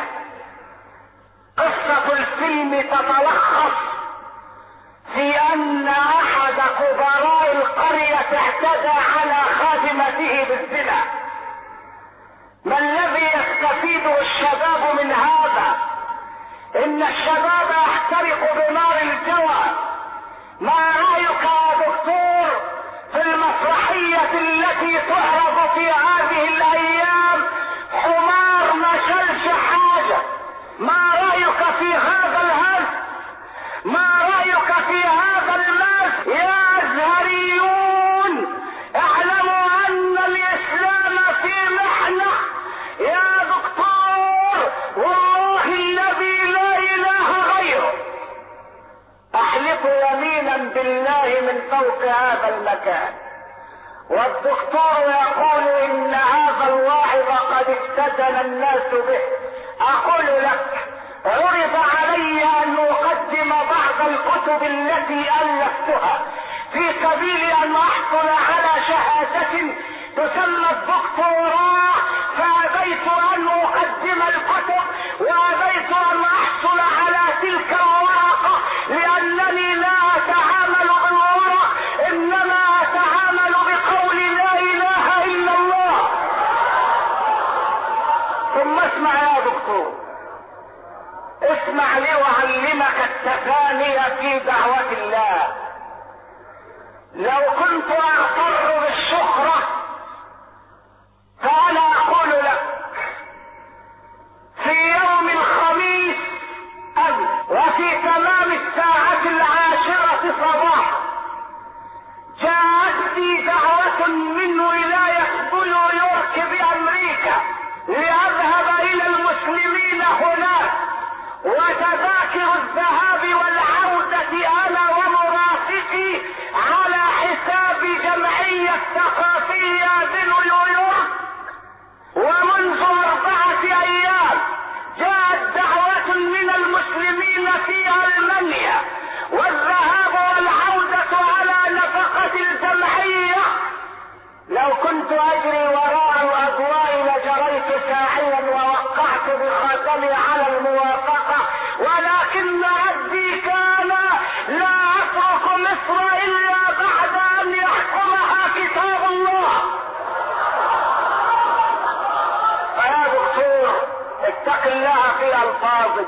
قصة الفيلم تتلخص في أن أحد كبراء القرية اعتدى على خادمته بالزنا، ما الذي يستفيده الشباب من هذا؟ ان الشباب يحترق بنار الجوع. ما رأيك يا دكتور في المسرحية التي تعرض في هذه الايام؟ حمار ما شالش حاجة. ما رأيك في هذا الهز؟ ما رأيك في هذا المس؟ يا ازهريون اعلموا ان الاسلام في محنة يا دكتور، والله الذي لا اله غيره. احلف يمينا بالله من فوق هذا المكان، والدكتور يقول ان هذا الواعظ قد افتتن الناس به. اقول لك عرض علي ان اقدم بعض الكتب التي الفتها في سبيل ان احصل على شهادة تسمى الدكتوراه، فابيت ان اقدم الكتب وابيت ان احصل على تلك الورقة، لانني لا اتعامل بالورق انما اتعامل بقول لا اله الا الله. ثم اسمع يا دكتور، اسمع لي واعلمك التفاني في دعوة الله. لو كنت اغتر بالشهرة فانا اقول لك في يوم الخميس امس وفي تمام الساعة العاشرة صباحا جاءتني دعوة من ولاية نيويورك بامريكا لأذهب الى المسلمين هناك، وتذاكر الذهاب والعودة انا ومرافقي على حساب جمعية ثقافية بنيويورك. ومنذ أربعة أيام جاءت دعوة من المسلمين في ألمانيا، والذهاب والعودة على نفقة الجمعية. لو كنت أجري وراء الأضواء لجريت ساعيا ووقعت بخاتمي على الموافقة، ولكن عبدي كان لا أترك مصر إلا بعد أن يحكمها كتاب الله. فيا دكتور اتق الله في ألفاظك.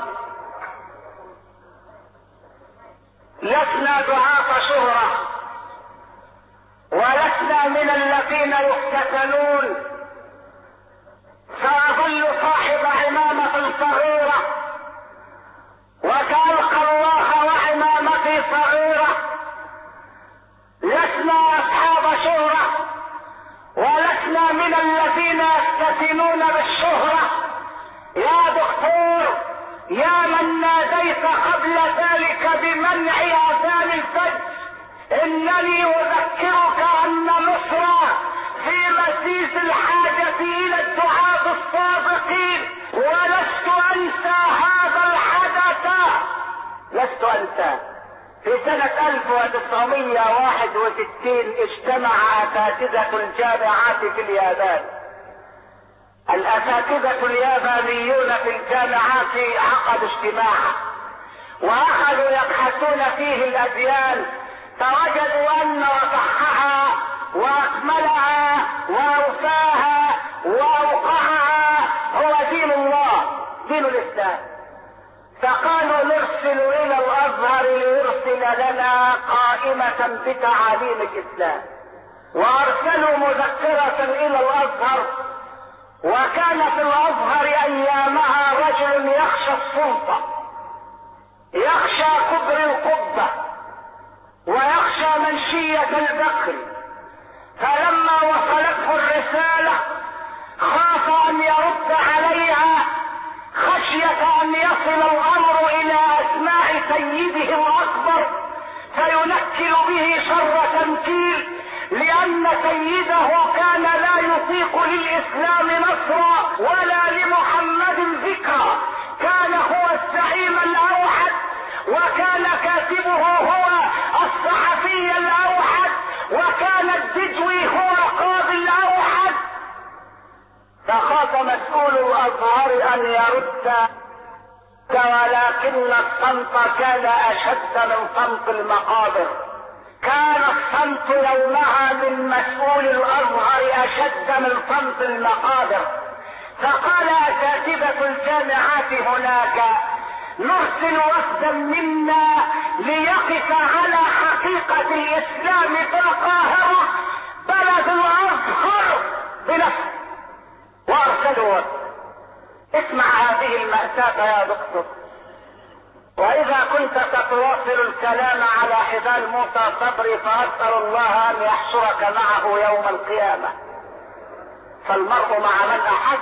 لسنا دعاة شهرة، ولسنا من الذين يفتتنون. سأظل صاحب عمامة صغيرة وكألقى الله وعمامتي صغيرة. لسنا أصحاب شهرة، ولسنا من الذين يفتتنون بالشهرة. يا دكتور يا من ناديت قبل ذلك بمنع اذان الفجر، انني اذكرك ان مصر في مسيس الحاجة الى الدعاة الصادقين، ولست انسى هذا الحدث. لست انسى في سنة ألف وتسعمائة وواحد وستين اجتمع اساتذة الجامعات في اليابان. الاساتذة اليابانيون في الجامعات عقدوا اجتماعا واخذوا يبحثون فيه الاديان، فوجدوا ان اصحها واكملها واوفاها واوقعها هو دين الله، دين الاسلام. فقالوا نرسل الى الازهر ليرسل لنا قائمة بتعاليم الاسلام، وارسلوا مذكرة الى الازهر. وكان في الازهر ايامها رجل يخشى السلطة، يخشى كبر القبة، ويخشى منشية البكر. فلما وصلته الرسالة خاف ان يرد عليها خشية ان يصل الامر الى اسماع سيده الاكبر فينكل به شر تنكيل، لان سيده كان لا يطيق للاسلام نصرا ولا لمحمد ذكرا. كان هو الزعيم الاوحد، وكان كاتبه هو الصحفي الاوحد، وكان الدجوي هو القاضي الاوحد. فخاف مسؤول الازهر ان يرد، ولكن الصمت كان اشد من صمت المقابر. كان الصمت يومها من مسؤول الازهر اشد من صمت المقابر. فقال اساتذة الجامعات هناك نرسل وفدا منا ليقف على حقيقة الاسلام في القاهرة بلد الازهر بنفسه. وارسلوا وفد. اسمع هذه المأساة يا دكتور، واذا كنت ستواصل الكلام على حبال موسى صبري فاسأل الله ان يحشرك معه يوم القيامة. فالمرء مع من احب،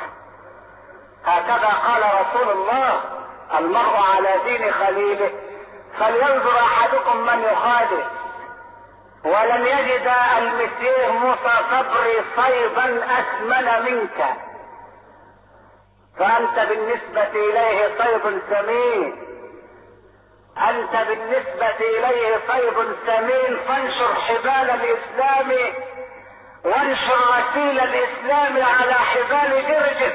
هكذا قال رسول الله: المرء على دين خليله فلينظر احدكم من يخالف. ولن يجد المسيح موسى صبري صيدا اسمن منك، فانت بالنسبة اليه صيد سمين، انت بالنسبة اليه صيد سمين. فانشر حبال الاسلام وانشر رسيل الاسلام على حبال جرجس.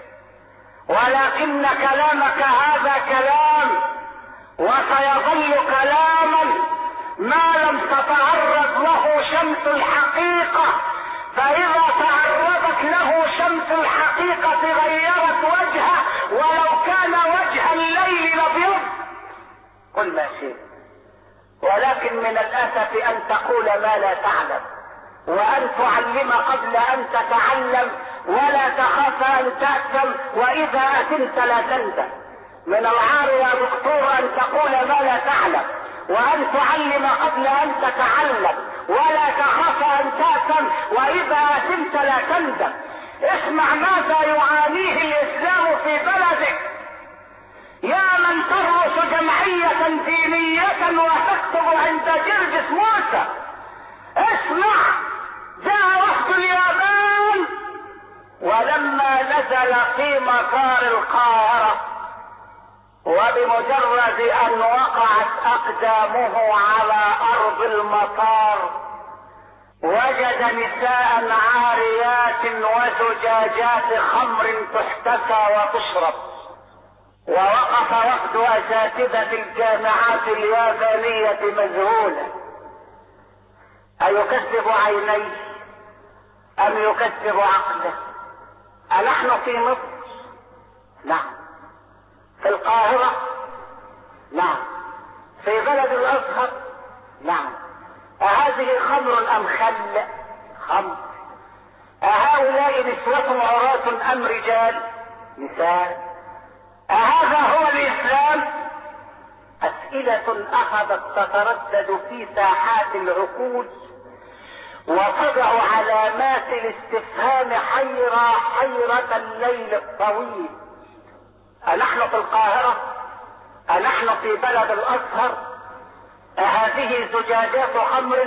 ولكن كلامك هذا كلام وسيظل كلاما ما لم تتعرض له شمس الحقيقة، فاذا تعرضت له شمس الحقيقة غيرت وجهه ولو كان وجه الليل الابيض. قل ما شئت، ولكن من الاسف ان تقول ما لا تعلم، وان تعلم قبل ان تتعلم، ولا تخاف ان تأثم، واذا اثمت لا تندم. من العار يا دكتور ان تقول ما لا تعلم، وان تعلم قبل ان تتعلم، ولا تخاف ان تأثم، واذا اثمت لا تندم. اسمع ماذا يعانيه الاسلام في بلدك يا من ترأس جمعية دينية وتكتب عند جرجس موسى. اسمع، جاء وفد اليابان ولما نزل في مطار القاهرة وبمجرد ان وقعت اقدامه على ارض المطار وجد نساء عاريات وزجاجات خمر تحتسى وتشرب. ووقف وفد اساتذة الجامعات اليابانية مذهولا، ايكذب عينيه ام يكذب عقله؟ أنحن في مصر؟ نعم. في القاهرة؟ نعم. في بلد الازهر؟ نعم. أهذه خمر ام خل؟ خمر. أهؤلاء نسوة عراة ام رجال؟ نساء. أهذا هو الإسلام؟ أسئلة أخذت تتردد في ساحات العقول وتضع علامات الاستفهام حيرة حيرة الليل الطويل. أنحن في القاهرة؟ أنحن في بلد الأزهر؟ أهذه زجاجات خمر؟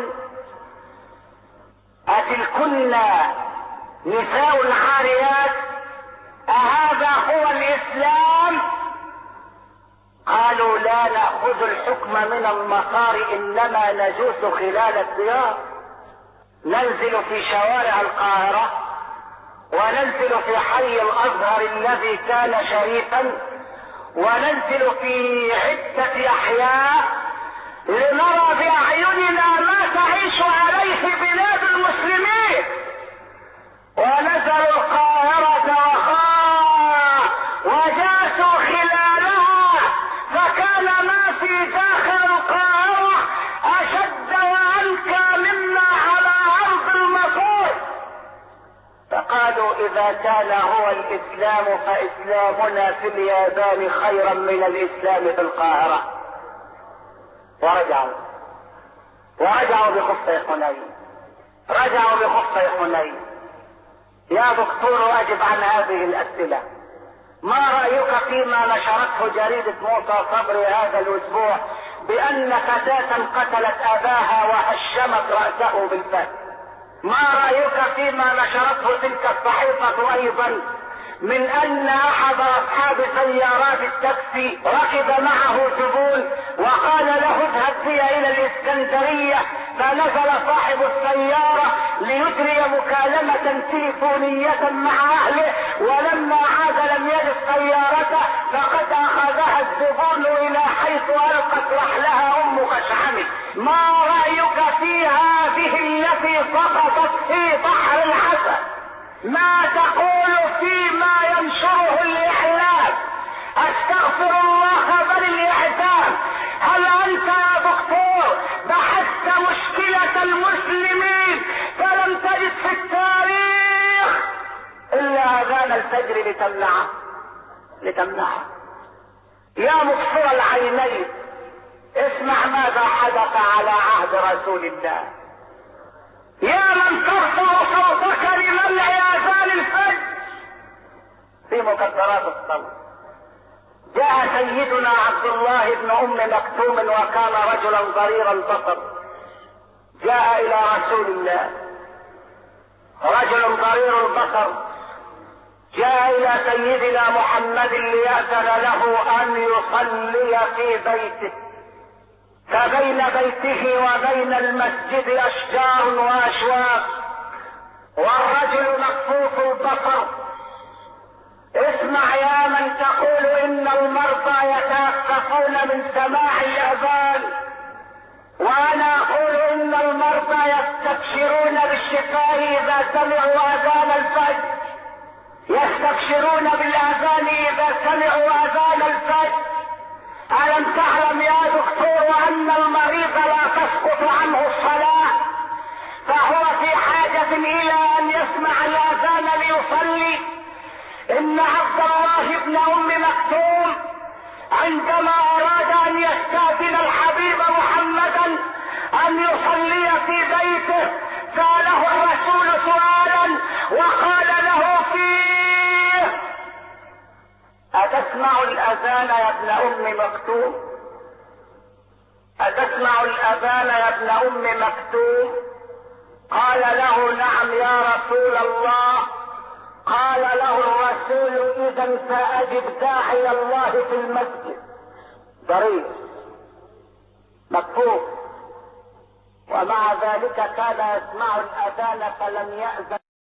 أتلكن نساء عاريات؟ أهذا هو الإسلام؟ قالوا لا نأخذ الحكم من المطار، إنما نجوس خلال الديار، ننزل في شوارع القاهرة وننزل في حي الازهر الذي كان شريفا وننزل في عدة احياء لنرى باعيننا ما تعيش عليه بلاد المسلمين. ونزلوا القاهرة وخاء وجاسوا خلالها، فكان ما في داخل القاهرة اشد وانكى مما على ارض المطور. فقالوا اذا كان هو الاسلام فاسلامنا في اليابان خيرا من الاسلام في القاهرة. ورجعوا ورجعوا بخفي حنين، رجعوا بخفي حنين. يا دكتور اجب عن هذه الاسئلة. ما رأيك فيما نشرته جريدة موسى صبري هذا الاسبوع بان فتاة قتلت اباها وهشمت رأسه بالفاس؟ ما رأيك فيما نشرته تلك الصحيفة ايضا من ان احد اصحاب سيارات التاكسي ركب معه زبون وقال له اذهب بي الى الاسكندرية، فنزل صاحب السيارة ليجري مكالمة تليفونية مع اهله، ولما عاد لم يجد سيارته فقد اخذها الزبون الى حيث القت رحلها ام كشحمي. ما رأيك في هذه التي سقطت في بحر العسل؟ ما تقول يقول فيما ينشره الاعلام استغفر الله بل الاعدام. هل انت يا دكتور بحثت مشكلة المسلمين فلم تجد في التاريخ الا اذان الفجر لتمنعه لتمنعه يا مبصر العينين اسمع ماذا حدث على عهد رسول الله. يا من ترفع صوتك لمنع اذان الفجر في مكبرات الصوت. جاء سيدنا عبد الله بن ام مكتوم وكان رجلا ضرير البصر، جاء الى رسول الله رجل ضرير البصر، جاء الى سيدنا محمد ليأذن له ان يصلي في بيته، فبين بيته وبين المسجد اشجار واشواك والرجل مكفوف البصر. اسمع يا من تقول ان المرضى يتأسفون من سماع الاذان، وانا اقول ان المرضى يستبشرون بالشفاء اذا سمعوا اذان الفجر، يستبشرون بالاذان اذا سمعوا اذان الفجر. ألم تعلم يا دكتور أن المريض لا تسقط عنه الصلاة، فهو في حاجة إلى أن يسمع الأذان ليصلي؟ إن عبد الله بن أم مكتوم عندما أراد أن يستأذن الحبيب محمدا أن يصلي في بيته سأله الرسول سؤالا وقال له فيه: أتسمع الأذان يا ابن أم مكتوم؟ أتسمع الأذان يا ابن أم مكتوم؟ قال له: نعم يا رسول الله. قال له الرسول: إذا فأجب داعي الله في المسجد. ضرير مكتوم، ومع ذلك كان يسمع الأذان فلم يأذن